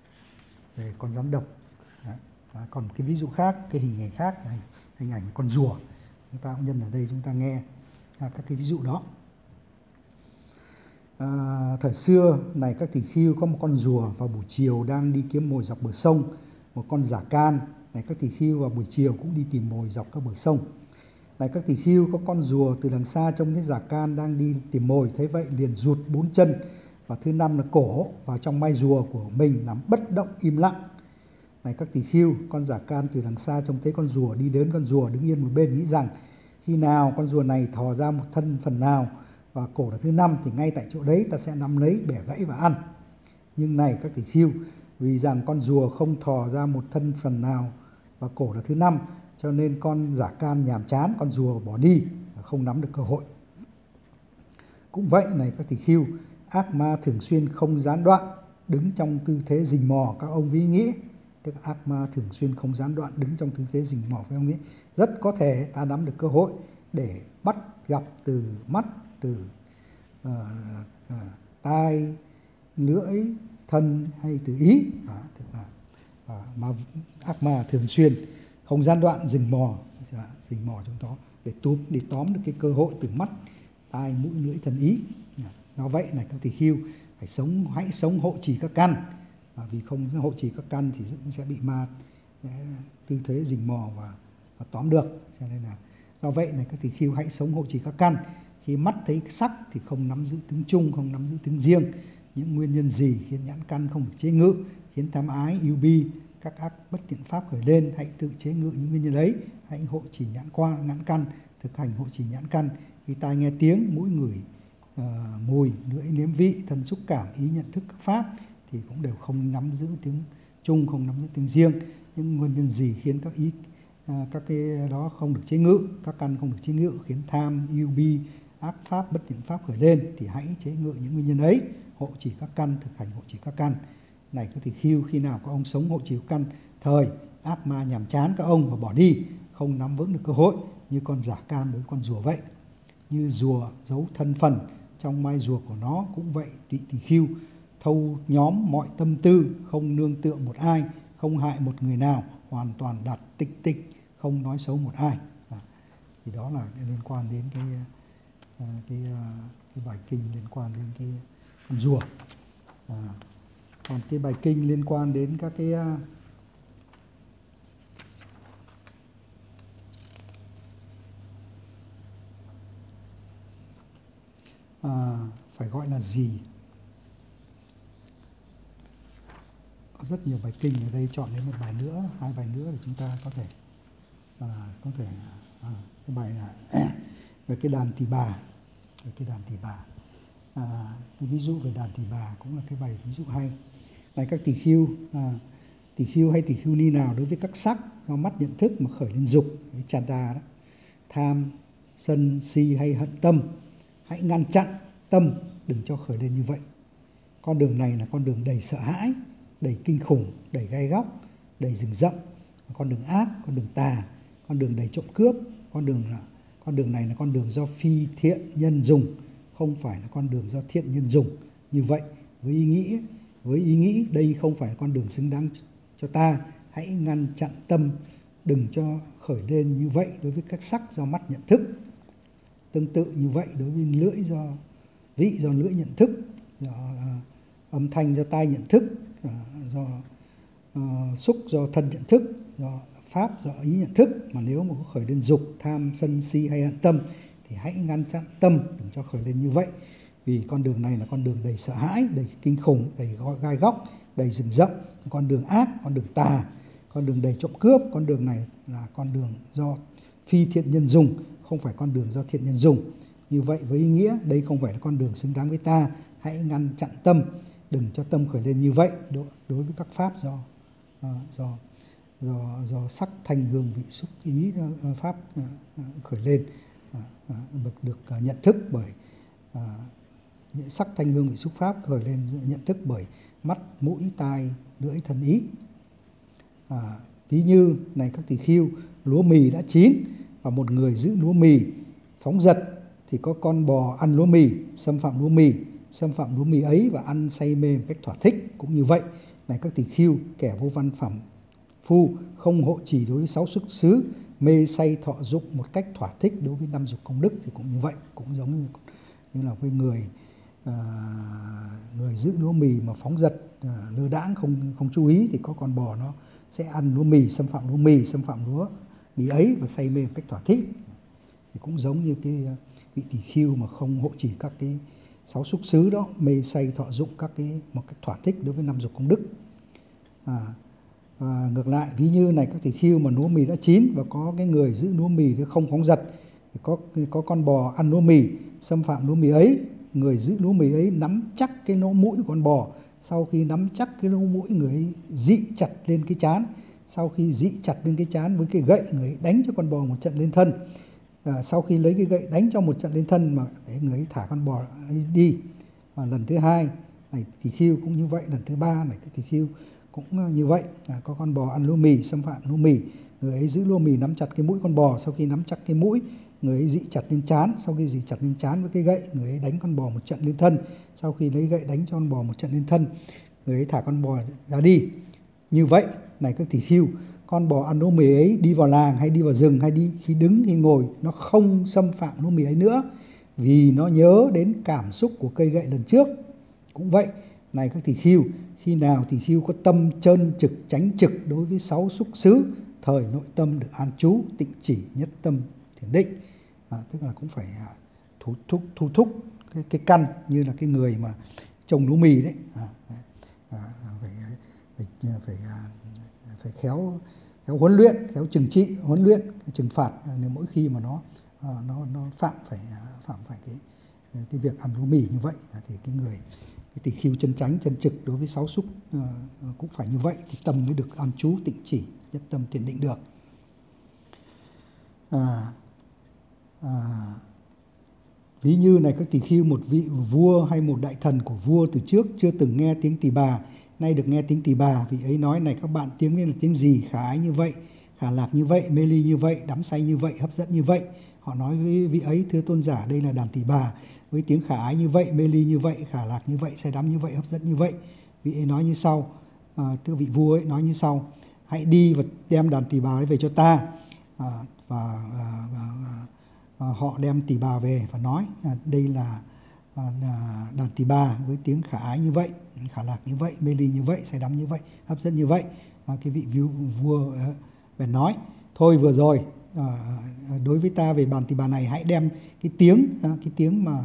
về con rắn độc. À. À. Còn cái ví dụ khác, cái hình ảnh khác, hình, hình ảnh con rùa. Chúng ta cũng nhân ở đây chúng ta nghe à, các cái ví dụ đó. À, thời xưa này các tỳ khưu có một con rùa vào buổi chiều đang đi kiếm mồi dọc bờ sông. Một con giả can này các tỳ khưu vào buổi chiều cũng đi tìm mồi dọc các bờ sông. Này các tỳ khưu, có con rùa từ đằng xa trông thấy giả can đang đi tìm mồi, thấy vậy liền rụt bốn chân và thứ năm là cổ vào trong mai rùa của mình làm bất động im lặng. Này các tỳ khưu, con giả can từ đằng xa trông thấy con rùa đi đến, con rùa đứng yên một bên nghĩ rằng khi nào con rùa này thò ra một thân phần nào và cổ là thứ năm thì ngay tại chỗ đấy ta sẽ nắm lấy, bẻ gãy và ăn. Nhưng này các tỳ khưu, vì rằng con rùa không thò ra một thân phần nào và cổ là thứ năm, cho nên con giả can nhàm chán, con rùa bỏ đi, không nắm được cơ hội. Cũng vậy này các tỳ khưu, ác ma thường xuyên không gián đoạn đứng trong tư thế rình mò các ông ví nghĩ. Tức ác ma thường xuyên không gián đoạn đứng trong tư thế rình mò với ông nghĩ. Rất có thể ta nắm được cơ hội để bắt gặp từ mắt, từ uh, uh, tai, lưỡi, thân hay từ ý. À, tức là, à, mà ác ma thường xuyên không gián đoạn rình mò, à, rình mò chúng nó để túm, để tóm được cái cơ hội từ mắt, tai, mũi, lưỡi, thân, ý. À, do vậy này các tỳ khưu phải sống, hãy sống hộ trì các căn. À, vì không hộ trì các căn thì sẽ bị ma tư thế rình mò và, và tóm được. Cho nên là do vậy này các tỳ khưu hãy sống hộ trì các căn. Khi mắt thấy sắc thì không nắm giữ tướng chung, không nắm giữ tướng riêng. Những nguyên nhân gì khiến nhãn căn không được chế ngự, khiến tham ái, ưu bi, các ác bất thiện pháp khởi lên, hãy tự chế ngự những nguyên nhân ấy. Hãy hộ trì nhãn quan, nhãn căn, thực hành hộ trì nhãn căn. Khi tai nghe tiếng, mũi ngửi uh, mùi, lưỡi nếm vị, thân xúc cảm, ý nhận thức các pháp thì cũng đều không nắm giữ tiếng chung, không nắm giữ tiếng riêng. Những nguyên nhân gì khiến các ý uh, các cái đó không được chế ngự, các căn không được chế ngự, khiến tham, ưu bi, ác pháp, bất thiện pháp khởi lên thì hãy chế ngự những nguyên nhân ấy, hộ trì các căn, thực hành hộ trì các căn. Này các tỳ khưu, khi nào các ông sống hộ trì các căn, thời ác ma nhàm chán các ông và bỏ đi, không nắm vững được cơ hội, như con giả can đối với con rùa vậy. Như rùa giấu thân phần trong mai rùa của nó cũng vậy, tụy tỳ khưu, thâu nhóm mọi tâm tư, không nương tựa một ai, không hại một người nào, hoàn toàn đạt tịch tịch, không nói xấu một ai. À, thì đó là liên quan đến cái cái, cái, cái bài kinh liên quan đến cái con rùa. À, còn cái bài kinh liên quan đến các cái à, phải gọi là gì. Có rất nhiều bài kinh ở đây, chọn đến một bài nữa, hai bài nữa thì chúng ta có thể à, có thể à, cái bài là về cái đàn tỳ bà, về cái đàn tỳ bà. À, cái ví dụ về đàn tỳ bà cũng là cái bài ví dụ hay. Này các tỳ khưu, à, tỳ khưu hay tỳ khưu ni nào đối với các sắc do mắt nhận thức mà khởi lên dục, cái chanda đó, tham, sân, si hay hận tâm, hãy ngăn chặn tâm đừng cho khởi lên như vậy. Con đường này là con đường đầy sợ hãi, đầy kinh khủng, đầy gai góc, đầy rừng rậm, con đường ác, con đường tà, con đường đầy trộm cướp, con đường là con đường này là con đường do phi thiện nhân dùng, không phải là con đường do thiện nhân dùng. Như vậy, với ý nghĩ với ý nghĩ đây không phải là con đường xứng đáng cho ta, hãy ngăn chặn tâm đừng cho khởi lên như vậy đối với các sắc do mắt nhận thức. Tương tự như vậy đối với lưỡi do vị do lưỡi nhận thức, do uh, âm thanh do tai nhận thức, uh, do uh, xúc do thân nhận thức, do pháp do ý nhận thức, mà nếu mà có khởi lên dục, tham, sân, si hay hận tâm thì hãy ngăn chặn tâm đừng cho khởi lên như vậy. Vì con đường này là con đường đầy sợ hãi, đầy kinh khủng, đầy gai góc, đầy rừng rậm, con đường ác, con đường tà, con đường đầy trộm cướp. Con đường này là con đường do phi thiện nhân dùng, không phải con đường do thiện nhân dùng. Như vậy với ý nghĩa đây không phải là con đường xứng đáng với ta, hãy ngăn chặn tâm đừng cho tâm khởi lên như vậy đối với các pháp do uh, do do do sắc thanh hương vị xúc ý uh, pháp uh, khởi lên, uh, uh, được được uh, nhận thức bởi uh, sắc thanh hương vị xúc pháp khởi lên nhận thức bởi mắt, mũi, tai, lưỡi, thân, ý. À, ví như này các tỳ khưu, lúa mì đã chín và một người giữ lúa mì phóng dật thì có con bò ăn lúa mì, xâm phạm lúa mì, xâm phạm lúa mì ấy và ăn say mê một cách thỏa thích. Cũng như vậy, này các tỳ khưu, kẻ vô văn phạm phu không hộ trì đối với sáu xúc xứ, mê say thọ dụng một cách thỏa thích đối với năm dục công đức thì cũng như vậy, cũng giống như, như là cái người à, người giữ lúa mì mà phóng dật, à, lơ đãng không không chú ý thì có con bò nó sẽ ăn lúa mì, xâm phạm lúa mì, xâm phạm lúa mì ấy và say mê một cách thỏa thích. Thì cũng giống như cái vị tỳ khưu mà không hộ trì các cái sáu xúc xứ đó, mê say thọ dụng các cái một cách thỏa thích đối với năm dục công đức. À, à, ngược lại, ví như này các tỳ khưu mà lúa mì đã chín và có cái người giữ lúa mì không phóng dật, thì có có con bò ăn lúa mì, xâm phạm lúa mì ấy, người giữ lúa mì ấy nắm chắc cái lỗ mũi của con bò, sau khi nắm chắc cái lỗ mũi người ấy dị chặt lên cái trán, sau khi dị chặt lên cái trán với cái gậy người ấy đánh cho con bò một trận lên thân. À, sau khi lấy cái gậy đánh cho một trận lên thân mà để người ấy thả con bò ấy đi. Và lần thứ hai này tỳ khưu cũng như vậy, lần thứ ba này cái tỳ khưu cũng như vậy, à, có con bò ăn lúa mì, xâm phạm lúa mì, người ấy giữ lúa mì nắm chặt cái mũi con bò, sau khi nắm chặt cái mũi người ấy dị chặt lên trán, sau khi dị chặt lên trán với cái gậy người ấy đánh con bò một trận lên thân, sau khi lấy gậy đánh cho con bò một trận lên thân người ấy thả con bò ra đi. Như vậy này các tỳ khưu, con bò ăn lúa mì ấy đi vào làng hay đi vào rừng hay đi khi đứng khi ngồi, nó không xâm phạm lúa mì ấy nữa vì nó nhớ đến cảm xúc của cây gậy lần trước. Cũng vậy này các tỳ khưu, khi nào tỳ khưu có tâm trơn trực chánh trực đối với sáu xúc xứ, thời nội tâm được an trú tịnh chỉ nhất tâm thiền định. À, tức là cũng phải thu thúc thu thúc cái, cái căn như là cái người mà trồng lúa mì đấy, à, à, phải phải phải phải khéo khéo huấn luyện, khéo trừng trị, huấn luyện, trừng phạt nếu mỗi khi mà nó nó nó phạm phải phạm phải cái cái việc ăn lúa mì như vậy, thì cái người cái tỳ khưu chân chánh chân trực đối với sáu xúc uh, cũng phải như vậy thì tâm mới được an trú tịnh chỉ nhất tâm thiền định được. À, à, ví như này các tỳ khưu, một vị vua hay một đại thần của vua từ trước chưa từng nghe tiếng tỳ bà, nay được nghe tiếng tỳ bà, vị ấy nói này các bạn, tiếng này là tiếng gì, khả ái như vậy, khả lạc như vậy, mê ly như vậy, đắm say như vậy, hấp dẫn như vậy. Họ nói với vị ấy, thưa tôn giả, đây là đàn tỳ bà với tiếng khả ái như vậy, mê ly như vậy, khả lạc như vậy, say đắm như vậy, hấp dẫn như vậy. Vị ấy nói như sau, à, thưa vị vua ấy nói như sau: hãy đi và đem đàn tỳ bà ấy về cho ta. À, và à, à, à, họ đem tỳ bà về và nói à, đây là à, đàn tỳ bà với tiếng khả ái như vậy, khả lạc như vậy, mê ly như vậy, say đắm như vậy, hấp dẫn như vậy. À, cái vị vua, vua uh, bèn nói, thôi vừa rồi, à, đối với ta về bàn tỳ bà này hãy đem cái tiếng à, cái tiếng mà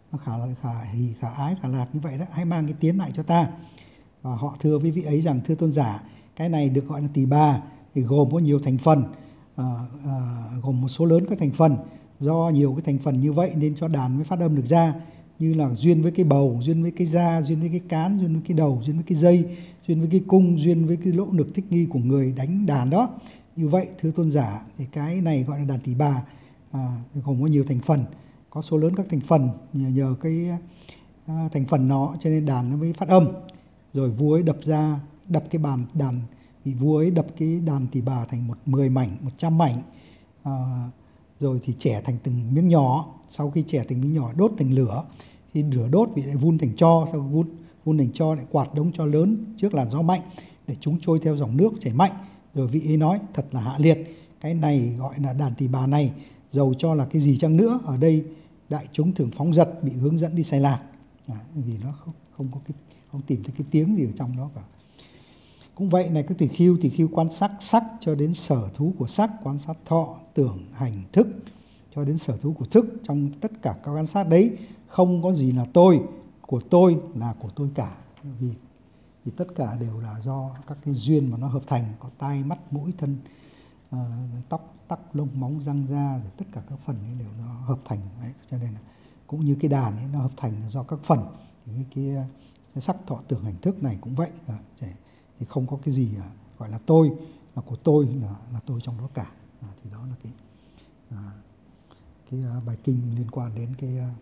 nó khả khả hỷ khả ái khả lạc như vậy đó, hãy mang cái tiến lại cho ta. Và họ thưa với vị ấy rằng, thưa tôn giả, cái này được gọi là tỳ bà, thì gồm có nhiều thành phần, à, à, gồm một số lớn các thành phần. Do nhiều cái thành phần như vậy nên cho đàn mới phát âm được ra, như là duyên với cái bầu, duyên với cái da, duyên với cái cán, duyên với cái đầu, duyên với cái dây, duyên với cái cung, duyên với cái lỗ lực thích nghi của người đánh đàn đó. Như vậy thưa tôn giả, thì cái này gọi là đàn tỳ bà, à, gồm có nhiều thành phần, có số lớn các thành phần. Nhờ, nhờ cái à, thành phần nó cho nên đàn nó mới phát âm. Rồi vua ấy đập ra, đập cái bàn đàn, vì vua ấy đập cái đàn tỳ bà thành một mười mảnh, một trăm mảnh, à, rồi thì chẻ thành từng miếng nhỏ. Sau khi chẻ thành miếng nhỏ đốt thành lửa, khi lửa đốt vị lại vun thành tro, sau vun vun thành tro lại quạt đống tro lớn trước làn gió mạnh để chúng trôi theo dòng nước chảy mạnh. Rồi vị ấy nói, thật là hạ liệt, cái này gọi là đàn tỳ bà này, dầu cho là cái gì chăng nữa, ở đây đại chúng thường phóng dật, bị hướng dẫn đi sai lạc, à, vì nó không không có cái không tìm thấy cái tiếng gì ở trong đó cả. Cũng vậy này, các tỳ khưu, tỳ khưu quan sát sắc cho đến sở thú của sắc, quan sát thọ, tưởng, hành, thức cho đến sở thú của thức. Trong tất cả các quan sát đấy không có gì là tôi, của tôi là của tôi cả, vì vì tất cả đều là do các cái duyên mà nó hợp thành, có tai, mắt, mũi, thân, uh, tóc, tóc, lông, móng, răng, da, rồi tất cả các phần ấy đều nó hợp thành. Đấy, cho nên là cũng như cái đàn ấy nó hợp thành là do các phần. Thì cái, cái, cái sắc, thọ, tưởng, hành, thức này cũng vậy, à, thì không có cái gì à, gọi là tôi, là của tôi, là, là tôi trong đó cả. À, thì đó là cái à, cái uh, bài kinh liên quan đến cái uh,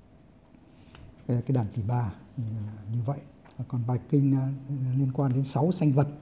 cái, cái đàn tỳ bà như, như vậy. Còn bài kinh uh, liên quan đến sáu sanh vật,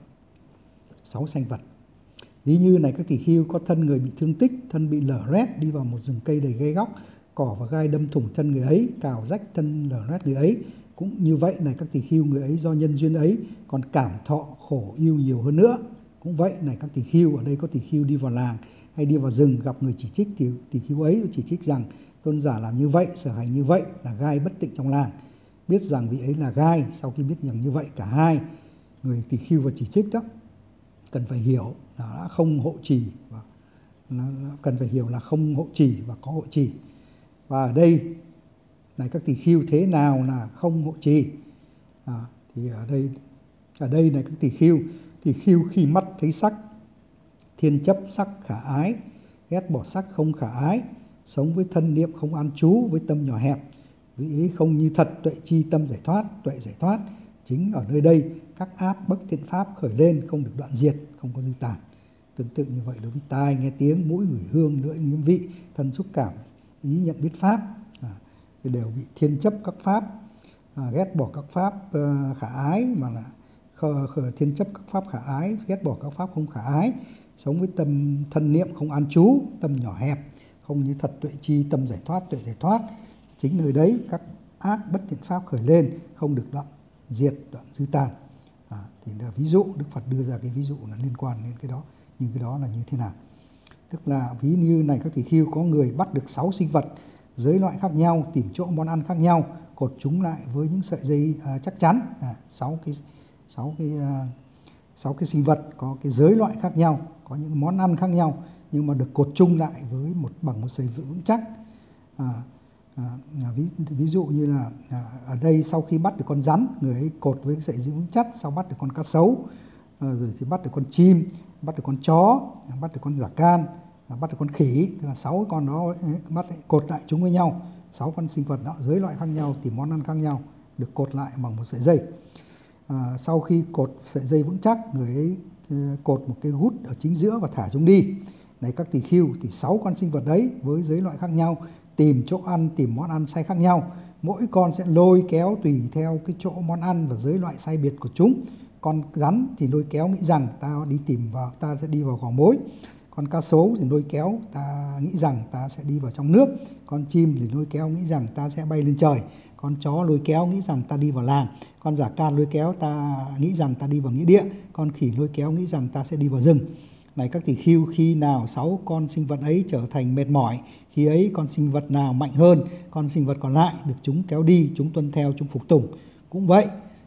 sáu sanh vật. Ví như này, các tỳ khưu, có thân người bị thương tích, thân bị lở loét, đi vào một rừng cây đầy gai góc, cỏ và gai đâm thủng thân người ấy, cào rách thân lở loét người ấy. Cũng như vậy này, các tỳ khưu, người ấy do nhân duyên ấy còn cảm thọ khổ yêu nhiều hơn nữa. Cũng vậy này, các tỳ khưu, ở đây có tỳ khưu đi vào làng hay đi vào rừng gặp người chỉ trích, thì tỳ khưu ấy chỉ trích rằng tôn giả làm như vậy, sở hành như vậy là gai bất tịnh trong làng. Biết rằng vị ấy là gai, sau khi biết rằng như vậy, cả hai người tỳ khưu và chỉ trích đó cần phải hiểu là đã không hộ trì, và cần phải hiểu là không hộ trì và có hộ trì. Và ở đây này, các tỳ khưu, thế nào là không hộ trì? À, thì ở đây ở đây này, các tỳ khưu, tỳ khưu khi mắt thấy sắc, thiên chấp sắc khả ái, ghét bỏ sắc không khả ái, sống với thân niệm không an trú, với tâm nhỏ hẹp, vị ấy không như thật, tuệ chi tâm giải thoát, tuệ giải thoát. Chính ở nơi đây các áp bất thiện pháp khởi lên, không được đoạn diệt, không có dư tàn. Tương tự như vậy đối với tai nghe tiếng, mũi ngửi hương, lưỡi nếm vị, thân xúc cảm, ý nhận biết pháp, à, thì đều bị thiên chấp các pháp, à, ghét bỏ các pháp uh, khả ái, mà là khờ, khờ, thiên chấp các pháp khả ái, ghét bỏ các pháp không khả ái, sống với tâm thân niệm không an trú, tâm nhỏ hẹp, không như thật, tuệ chi tâm giải thoát, tuệ giải thoát. Chính nơi đấy các ác bất thiện pháp khởi lên, không được đoạn diệt, đoạn dư tàn. À, thì là ví dụ, Đức Phật đưa ra cái ví dụ là liên quan đến cái đó. Nhưng cái đó là như thế nào? Tức là ví như này, các tỳ khưu, có người bắt được sáu sinh vật giới loại khác nhau, tìm chỗ món ăn khác nhau, cột chúng lại với những sợi dây uh, chắc chắn. À, sáu cái sáu cái uh, sáu cái sinh vật có cái giới loại khác nhau, có những món ăn khác nhau, nhưng mà được cột chung lại với một bằng một sợi vững chắc. À, à, ví, ví dụ như là à, ở đây sau khi bắt được con rắn, người ấy cột với sợi dây vững chắc. Sau bắt được con cá sấu, à, rồi thì bắt được con chim, bắt được con chó, bắt được con giả can, bắt được con khỉ, tức là sáu con đó bắt cột lại chúng với nhau, sáu con sinh vật đó giới loại khác nhau, tìm món ăn khác nhau, được cột lại bằng một sợi dây. À, sau khi cột sợi dây vững chắc, người ấy cột một cái gút ở chính giữa và thả chúng đi. Này, các tỳ khưu, thì sáu con sinh vật đấy với giới loại khác nhau, tìm chỗ ăn, tìm món ăn sai khác nhau, mỗi con sẽ lôi kéo tùy theo cái chỗ món ăn và giới loại sai biệt của chúng. Con rắn thì lôi kéo nghĩ rằng ta đi tìm vào, ta sẽ đi vào gò mối. Con cá sấu thì lôi kéo ta nghĩ rằng ta sẽ đi vào trong nước. Con chim thì lôi kéo nghĩ rằng ta sẽ bay lên trời. Con chó lôi kéo nghĩ rằng ta đi vào làng. Con giả can lôi kéo ta nghĩ rằng ta đi vào nghĩa địa. Con khỉ lôi kéo nghĩ rằng ta sẽ đi vào rừng. Này, các tỳ khưu, khi nào sáu con sinh vật ấy trở thành mệt mỏi, khi ấy con sinh vật nào mạnh hơn con sinh vật còn lại được chúng kéo đi, chúng tuân theo, chúng phục tùng. Cũng vậy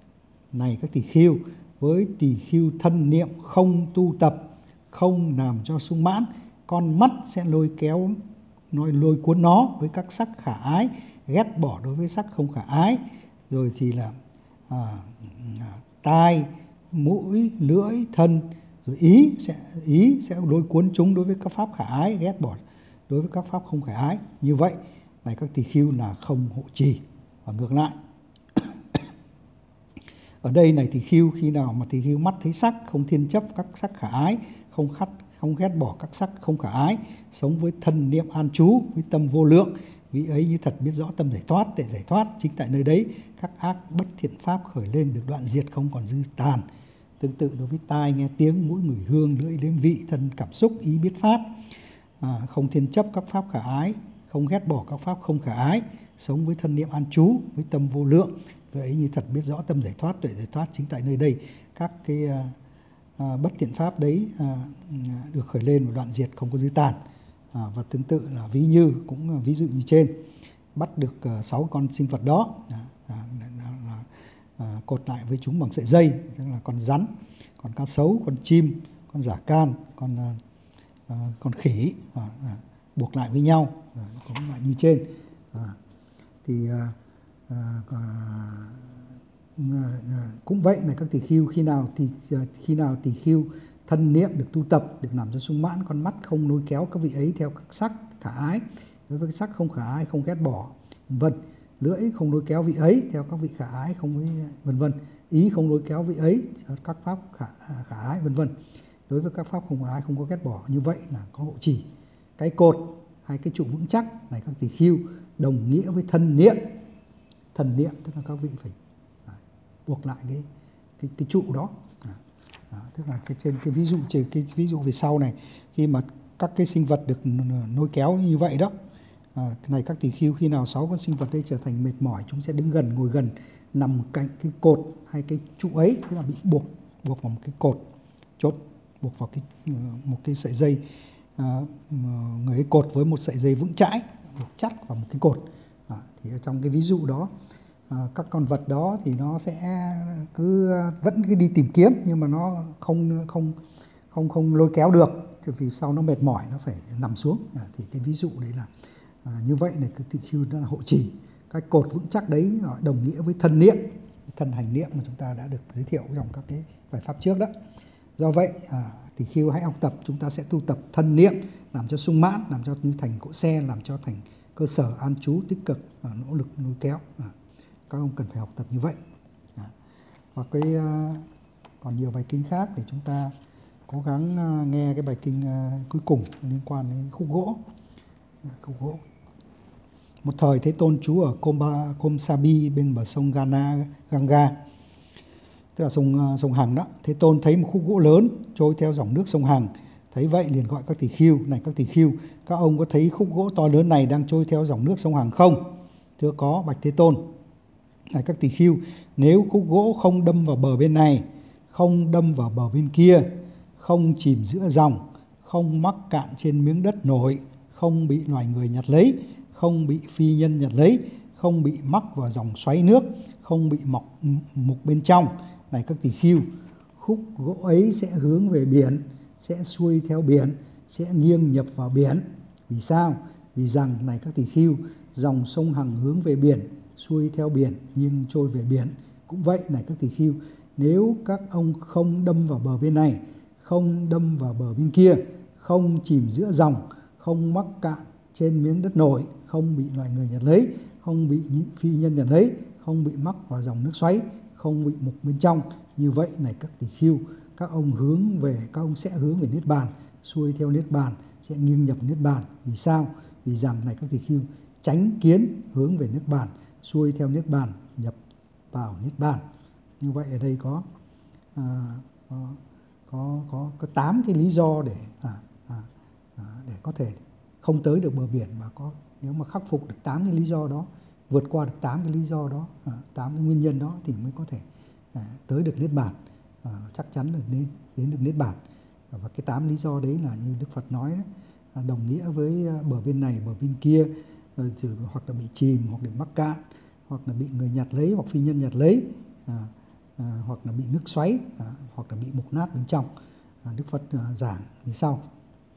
này, các tỳ khưu, với tỳ khưu thân niệm không tu tập, không làm cho sung mãn, con mắt sẽ lôi kéo nói lôi cuốn nó với các sắc khả ái, ghét bỏ đối với sắc không khả ái. Rồi thì là à, tai, mũi, lưỡi, thân, rồi ý sẽ ý sẽ lôi cuốn chúng đối với các pháp khả ái, ghét bỏ đối với các pháp không khả ái. Như vậy này các tỳ khưu là không hộ trì. Và ngược lại, ở đây này tỳ khưu, khi nào mà tỳ khưu mắt thấy sắc, không thiên chấp các sắc khả ái, không khắt không ghét bỏ các sắc không khả ái, sống với thân niệm an trú, với tâm vô lượng, vì ấy như thật biết rõ tâm giải thoát, để giải thoát chính tại nơi đấy các ác bất thiện pháp khởi lên được đoạn diệt, không còn dư tàn. Tương tự đối với tai nghe tiếng, mũi ngửi hương, lưỡi nếm vị, thân cảm xúc, ý biết pháp, à, không thiên chấp các pháp khả ái, không ghét bỏ các pháp không khả ái, sống với thân niệm an trú, với tâm vô lượng, vì ấy như thật biết rõ tâm giải thoát, để giải thoát chính tại nơi đây các cái à, à, bất thiện pháp đấy à, được khởi lên và đoạn diệt, không có dư tàn. À, và tương tự là ví như cũng ví dụ như trên, bắt được uh, sáu con sinh vật đó, à, à, à, à, cột lại với chúng bằng sợi dây, tức là con rắn, con cá sấu, con chim, con giả can, con à, à, con khỉ, à, à, buộc lại với nhau, à, cũng lại như trên. À, thì à, à, à, à, cũng vậy này các tỳ khưu, khi nào thì khi nào tỳ khưu thân niệm được tu tập, được làm cho sung mãn, con mắt không lôi kéo các vị ấy theo các sắc khả ái, đối với sắc không khả ái, không ghét bỏ, vân lưỡi không lôi kéo vị ấy theo các vị khả ái, không với vân vân, ý không lôi kéo vị ấy theo các pháp khả, khả ái, vân vân, đối với các pháp không khả ái, không có ghét bỏ. Như vậy là có hộ trì. Cái cột hay cái trụ vững chắc này các tỳ khưu đồng nghĩa với thân niệm. Thần niệm tức là các vị phải à, buộc lại cái cái, cái trụ đó. À, à, tức là trên, trên cái ví dụ trên cái ví dụ về sau này, khi mà các cái sinh vật được nối kéo như vậy đó, à, cái này các tỳ khưu khi nào sáu con sinh vật đây trở thành mệt mỏi, chúng sẽ đứng gần, ngồi gần, nằm cạnh cái cột hay cái trụ ấy, tức là bị buộc buộc vào một cái cột chốt, buộc vào cái một cái sợi dây, à, người ấy cột với một sợi dây vững chãi, buộc chắc vào một cái cột. À, thì ở trong cái ví dụ đó, à, các con vật đó thì nó sẽ cứ vẫn cứ đi tìm kiếm, nhưng mà nó không không không không lôi kéo được, vì sau nó mệt mỏi nó phải nằm xuống. À, thì cái ví dụ đấy là à, như vậy này, cái tỳ khưu đó là hộ trì. Cái cột vững chắc đấy nó đồng nghĩa với thân niệm, thân hành niệm mà chúng ta đã được giới thiệu trong các cái bài pháp trước đó. Do vậy à, tỳ khưu hãy học tập, chúng ta sẽ tu tập thân niệm, làm cho sung mãn, làm cho như thành cỗ xe, làm cho thành cơ sở an trú tích cực, à, nỗ lực lôi kéo. À, các ông cần phải học tập như vậy. À, và cái à, còn nhiều bài kinh khác để chúng ta cố gắng à, nghe cái bài kinh à, cuối cùng liên quan đến khúc gỗ. À, khúc gỗ. Một thời Thế Tôn trú ở Komba, Komsabi bên bờ sông Gana, Ganga, tức là sông sông Hằng đó. Thế Tôn thấy một khúc gỗ lớn trôi theo dòng nước sông Hằng, thấy vậy liền gọi các tỳ khưu: này các tỳ khưu, các ông có thấy khúc gỗ to lớn này đang trôi theo dòng nước sông Hằng không? Thưa có, bạch Thế Tôn. Này các tỳ khưu, nếu khúc gỗ không đâm vào bờ bên này, không đâm vào bờ bên kia, không chìm giữa dòng, không mắc cạn trên miếng đất nổi, không bị loài người nhặt lấy, không bị phi nhân nhặt lấy, không bị mắc vào dòng xoáy nước, không bị mọc mục bên trong, này các tỳ khưu, khúc gỗ ấy sẽ hướng về biển, sẽ xuôi theo biển, sẽ nghiêng nhập vào biển. Vì sao? Vì rằng, này các tỳ khưu, dòng sông Hằng hướng về biển, xuôi theo biển, nghiêng trôi về biển. Cũng vậy, này các tỳ khưu, nếu các ông không đâm vào bờ bên này, không đâm vào bờ bên kia, không chìm giữa dòng, không mắc cạn trên miếng đất nổi, không bị loài người nhặt lấy, không bị phi nhân nhặt lấy, không bị mắc vào dòng nước xoáy, không bị mục bên trong, như vậy này các tỳ khưu, các ông hướng về các ông sẽ hướng về niết bàn, xuôi theo niết bàn, sẽ nghiêng nhập niết bàn. Vì sao? Vì rằng, này các tỳ khưu, chánh kiến hướng về niết bàn, xuôi theo niết bàn, nhập vào niết bàn. Như vậy ở đây có à, có có có có tám cái lý do để à, à, à, để có thể không tới được bờ biển, mà có nếu mà khắc phục được tám cái lý do đó, vượt qua được tám cái lý do đó, à, tám cái nguyên nhân đó thì mới có thể à, tới được niết bàn, à, chắc chắn là đến đến được niết bàn. À, và cái tám lý do đấy là như Đức Phật nói đấy, à, đồng nghĩa với bờ bên này, bờ bên kia, à, hoặc là bị chìm, hoặc là mắc cạn, hoặc là bị người nhặt lấy, hoặc phi nhân nhặt lấy, à, à, hoặc là bị nước xoáy, à, hoặc là bị mục nát bên trong. À, Đức Phật à, giảng như sau.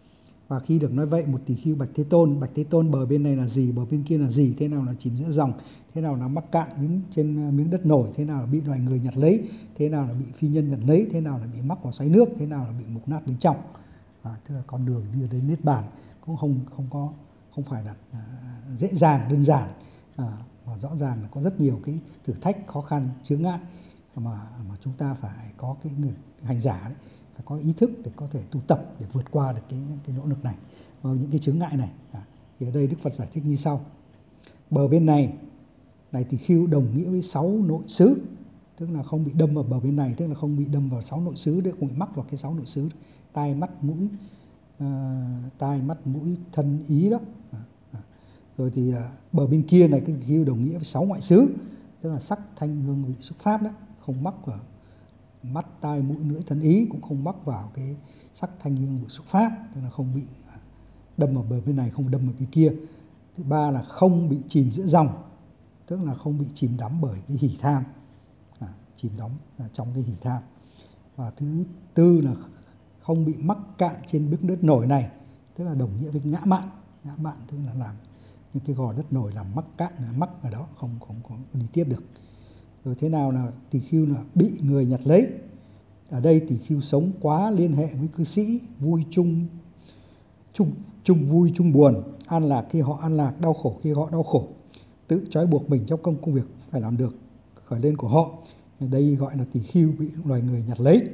Và khi được nói vậy, một tỳ khưu bạch Thế Tôn, bạch Thế Tôn bờ bên này là gì, bờ bên kia là gì, thế nào là chìm giữa dòng, thế nào là mắc cạn miếng trên miếng đất nổi, thế nào là bị loài người nhặt lấy, thế nào là bị phi nhân nhặt lấy, thế nào là bị mắc vào xoáy nước, thế nào là bị mục nát bên trong. À, tức là con đường đi đến niết bàn cũng không không có không phải là à, dễ dàng đơn giản, à, mà rõ ràng là có rất nhiều cái thử thách, khó khăn, chướng ngại mà mà chúng ta phải có cái người hành giả đấy, phải có ý thức để có thể tu tập để vượt qua được cái cái nỗ lực này, và những cái chướng ngại này. À, thì ở đây Đức Phật giải thích như sau: bờ bên này này tỳ khưu đồng nghĩa với sáu nội xứ, tức là không bị đâm vào bờ bên này, tức là không bị đâm vào sáu nội xứ đấy, không bị mắc vào cái sáu nội xứ, tai mắt mũi, à, tai mắt mũi thân ý đó. À, à. Rồi thì à, bờ bên kia này cái tỳ khưu đồng nghĩa với sáu ngoại xứ, tức là sắc thanh hương vị xúc pháp đó, không mắc vào mắt tai mũi lưỡi thân ý, cũng không mắc vào cái sắc thanh hương vị xúc pháp, tức là không bị đâm vào bờ bên này, không đâm vào bên kia. Thứ ba là không bị chìm giữa dòng, tức là không bị chìm đắm bởi cái hỉ tham, à, chìm đắm trong cái hỉ tham. Và thứ tư là không bị mắc cạn trên miếng đất nổi này, tức là đồng nghĩa với ngã mạn. Ngã mạn tức là làm những cái gò đất nổi làm mắc cạn, mắc ở đó, không không có đi tiếp được. Rồi thế nào là tỳ khưu là bị người nhặt lấy? Ở đây tỳ khưu sống quá liên hệ với cư sĩ, vui chung chung chung vui chung buồn, an lạc khi họ an lạc, đau khổ khi họ đau khổ, tự trói buộc mình trong công công việc phải làm được khởi lên của họ. Ở đây gọi là tỳ khưu bị loài người nhặt lấy.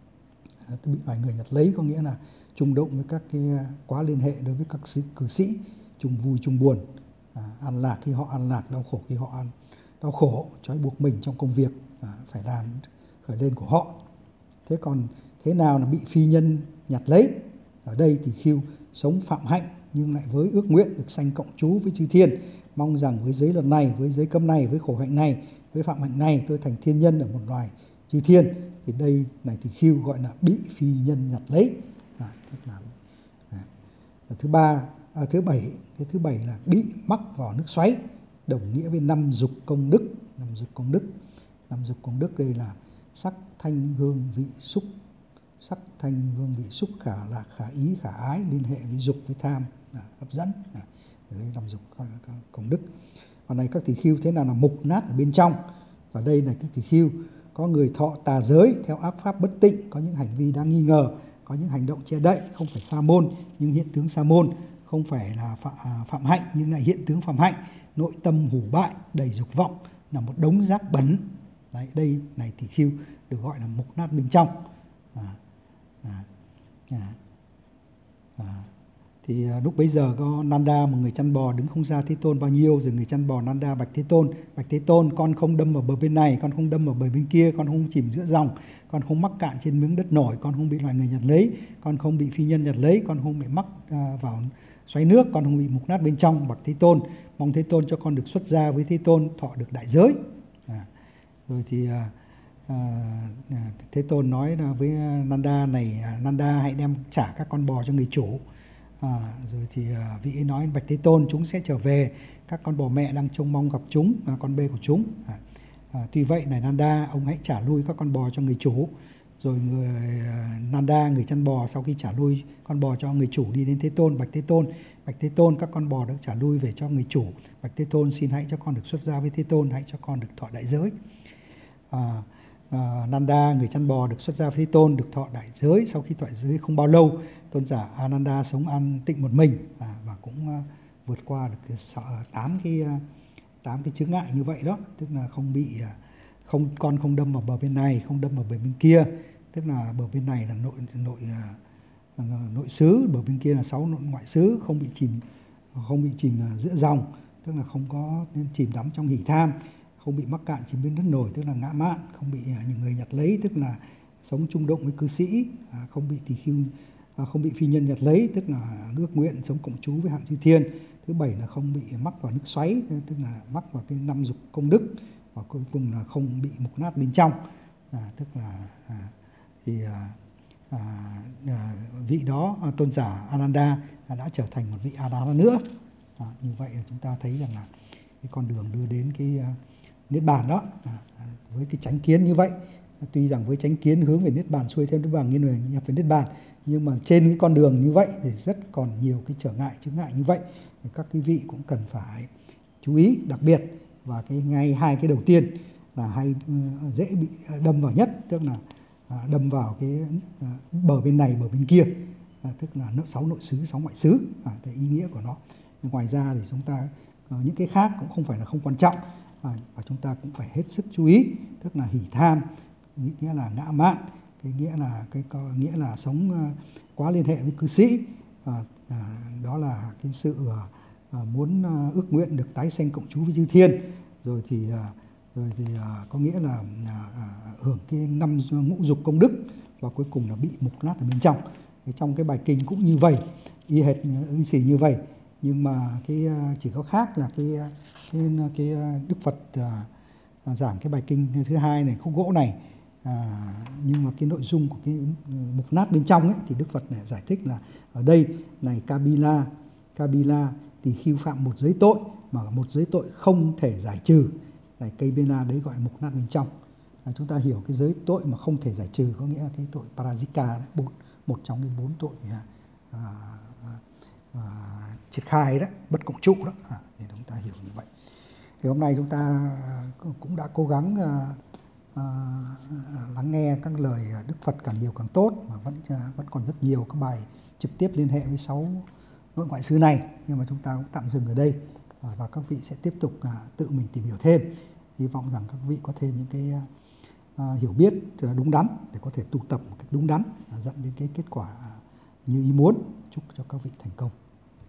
Bị loài người nhặt lấy có nghĩa là chung động với các cái quá liên hệ đối với các cư sĩ, chung vui chung buồn, à, an lạc khi họ an lạc, đau khổ khi họ an đau khổ, trói buộc mình trong công việc à, phải làm khởi lên của họ. Thế còn thế nào là bị phi nhân nhặt lấy? Ở đây thì khưu sống phạm hạnh nhưng lại với ước nguyện được sanh cộng trú với chư thiên, mong rằng với giới luật này, với giới cấm này, với khổ hạnh này, với phạm hạnh này tôi thành thiên nhân ở một loài chư thiên. Thì đây này thì khưu gọi là bị phi nhân nhặt lấy. À, tức là, à, thứ ba, à, thứ bảy, cái thứ bảy là bị mắc vào nước xoáy, đồng nghĩa với năm dục công đức. Năm dục công đức, năm dục công đức đây là sắc thanh hương vị xúc, sắc thanh hương vị xúc, khả lạc, khả ý, khả ái, liên hệ với dục với tham, à, hấp dẫn. À, đây năm dục công đức. Còn này các tỳ khưu thế nào là mục nát ở bên trong? Và đây là các tỳ khưu có người thọ tà giới theo ác pháp bất tịnh, có những hành vi đang nghi ngờ, có những hành động che đậy, không phải sa môn nhưng hiện tướng sa môn, không phải là phạm, à, phạm hạnh nhưng lại hiện tướng phạm hạnh, nội tâm hủ bại, đầy dục vọng, là một đống rác bẩn. Đấy, đây này tỳ khưu được gọi là mục nát bên trong. À, à, à, à. Thì lúc bấy giờ có Nanda, một người chăn bò, đứng không xa Thế Tôn bao nhiêu, rồi người chăn bò Nanda bạch Thế Tôn: bạch Thế Tôn, con không đâm vào bờ bên này, con không đâm vào bờ bên kia, con không chìm giữa dòng, con không mắc cạn trên miếng đất nổi, con không bị loài người nhặt lấy, con không bị phi nhân nhặt lấy, con không bị mắc à, vào xoáy nước, con không bị mục nát bên trong. Bạch Thế Tôn, mong Thế Tôn cho con được xuất gia với Thế Tôn, thọ được đại giới. À, rồi thì à, à, Thế Tôn nói với Nanda này: Nanda, hãy đem trả các con bò cho người chủ. À, rồi thì à, vị ấy nói: bạch Thế Tôn, chúng sẽ trở về, các con bò mẹ đang trông mong gặp chúng, à, con bê của chúng. À, à, tuy vậy này Nanda, ông hãy trả lui các con bò cho người chủ. Rồi người à, Nanda, người chăn bò, sau khi trả lui con bò cho người chủ, đi đến Thế Tôn: bạch Thế Tôn, bạch Thế Tôn, các con bò đã trả lui về cho người chủ. Bạch Thế Tôn, xin hãy cho con được xuất gia với Thế Tôn, hãy cho con được thọ đại giới. À, à, Nanda, người chăn bò, được xuất gia với Thế Tôn, được thọ đại giới. Sau khi thọ đại giới không bao lâu, tôn giả Ananda sống an tịnh một mình, à, và cũng uh, vượt qua được cái tám cái uh, tám cái chướng ngại như vậy đó, tức là không bị uh, không con không đâm vào bờ bên này, không đâm vào bờ bên kia, tức là bờ bên này là nội nội uh, nội xứ, bờ bên kia là sáu nội ngoại xứ, không bị chìm không bị chìm uh, giữa dòng, tức là không có nên chìm đắm trong hỉ tham, không bị mắc cạn chìm bên đất nổi, tức là ngã mạn, không bị uh, những người nhặt lấy, tức là sống chung động với cư sĩ, uh, không bị tỳ khưu, không bị phi nhân nhặt lấy, tức là ước nguyện sống cộng trú với hạng chư thiên. Thứ bảy là không bị mắc vào nước xoáy, tức là mắc vào cái năm dục công đức, và cuối cùng là không bị mục nát bên trong. À, tức là à, thì à, à, vị đó, tôn giả Ananda đã trở thành một vị A-la-hán nữa. À, như vậy là chúng ta thấy rằng là cái con đường đưa đến cái uh, niết bàn đó, à, với cái chánh kiến như vậy Tuy rằng với chánh kiến hướng về Niết Bàn, xuôi theo Niết Bàn, nghiêng về nhập về Niết Bàn, nhưng mà trên cái con đường như vậy thì rất còn nhiều cái trở ngại, chướng ngại như vậy, thì các quý vị cũng cần phải chú ý đặc biệt. Và cái ngay hai cái đầu tiên là hay dễ bị đâm vào nhất, tức là đâm vào cái bờ bên này bờ bên kia, tức là sáu nội xứ, sáu ngoại xứ, cái ý nghĩa của nó. Ngoài ra thì chúng ta những cái khác cũng không phải là không quan trọng, và chúng ta cũng phải hết sức chú ý, tức là hỷ tham, nghĩa là ngã mạn, cái nghĩa là cái nghĩa là sống quá liên hệ với cư sĩ, à, à, đó là cái sự à, muốn à, ước nguyện được tái sanh cộng trú với chư thiên, rồi thì à, rồi thì à, có nghĩa là à, à, hưởng cái năm ngũ dục công đức, và cuối cùng là bị mục nát ở bên trong. Thì trong cái bài kinh cũng như vậy, y hệt y xì như vậy, nhưng mà cái chỉ có khác là cái cái, cái Đức Phật à, à, giảng cái bài kinh thứ hai này, khúc gỗ này. À, nhưng mà cái nội dung của cái mục nát bên trong ấy, thì Đức Phật này giải thích là ở đây này Kabila, Kabila thì khiêu phạm một giới tội mà một giới tội không thể giải trừ. Này cây Bena đấy gọi là mục nát bên trong. À, chúng ta hiểu cái giới tội mà không thể giải trừ có nghĩa là cái tội Parajika đấy, bốn, một trong những bốn tội à, à, à, triệt khai đó, bất cộng trụ đó, à, thì chúng ta hiểu như vậy. Thì hôm nay chúng ta cũng đã cố gắng à, à, lắng nghe các lời Đức Phật càng nhiều càng tốt, mà vẫn vẫn còn rất nhiều các bài trực tiếp liên hệ với sáu nội ngoại xứ này, nhưng mà chúng ta cũng tạm dừng ở đây, à, và các vị sẽ tiếp tục à, tự mình tìm hiểu thêm. Hy vọng rằng các vị có thêm những cái à, hiểu biết đúng đắn để có thể tu tập một cách đúng đắn, à, dẫn đến cái kết quả như ý muốn. Chúc cho các vị thành công.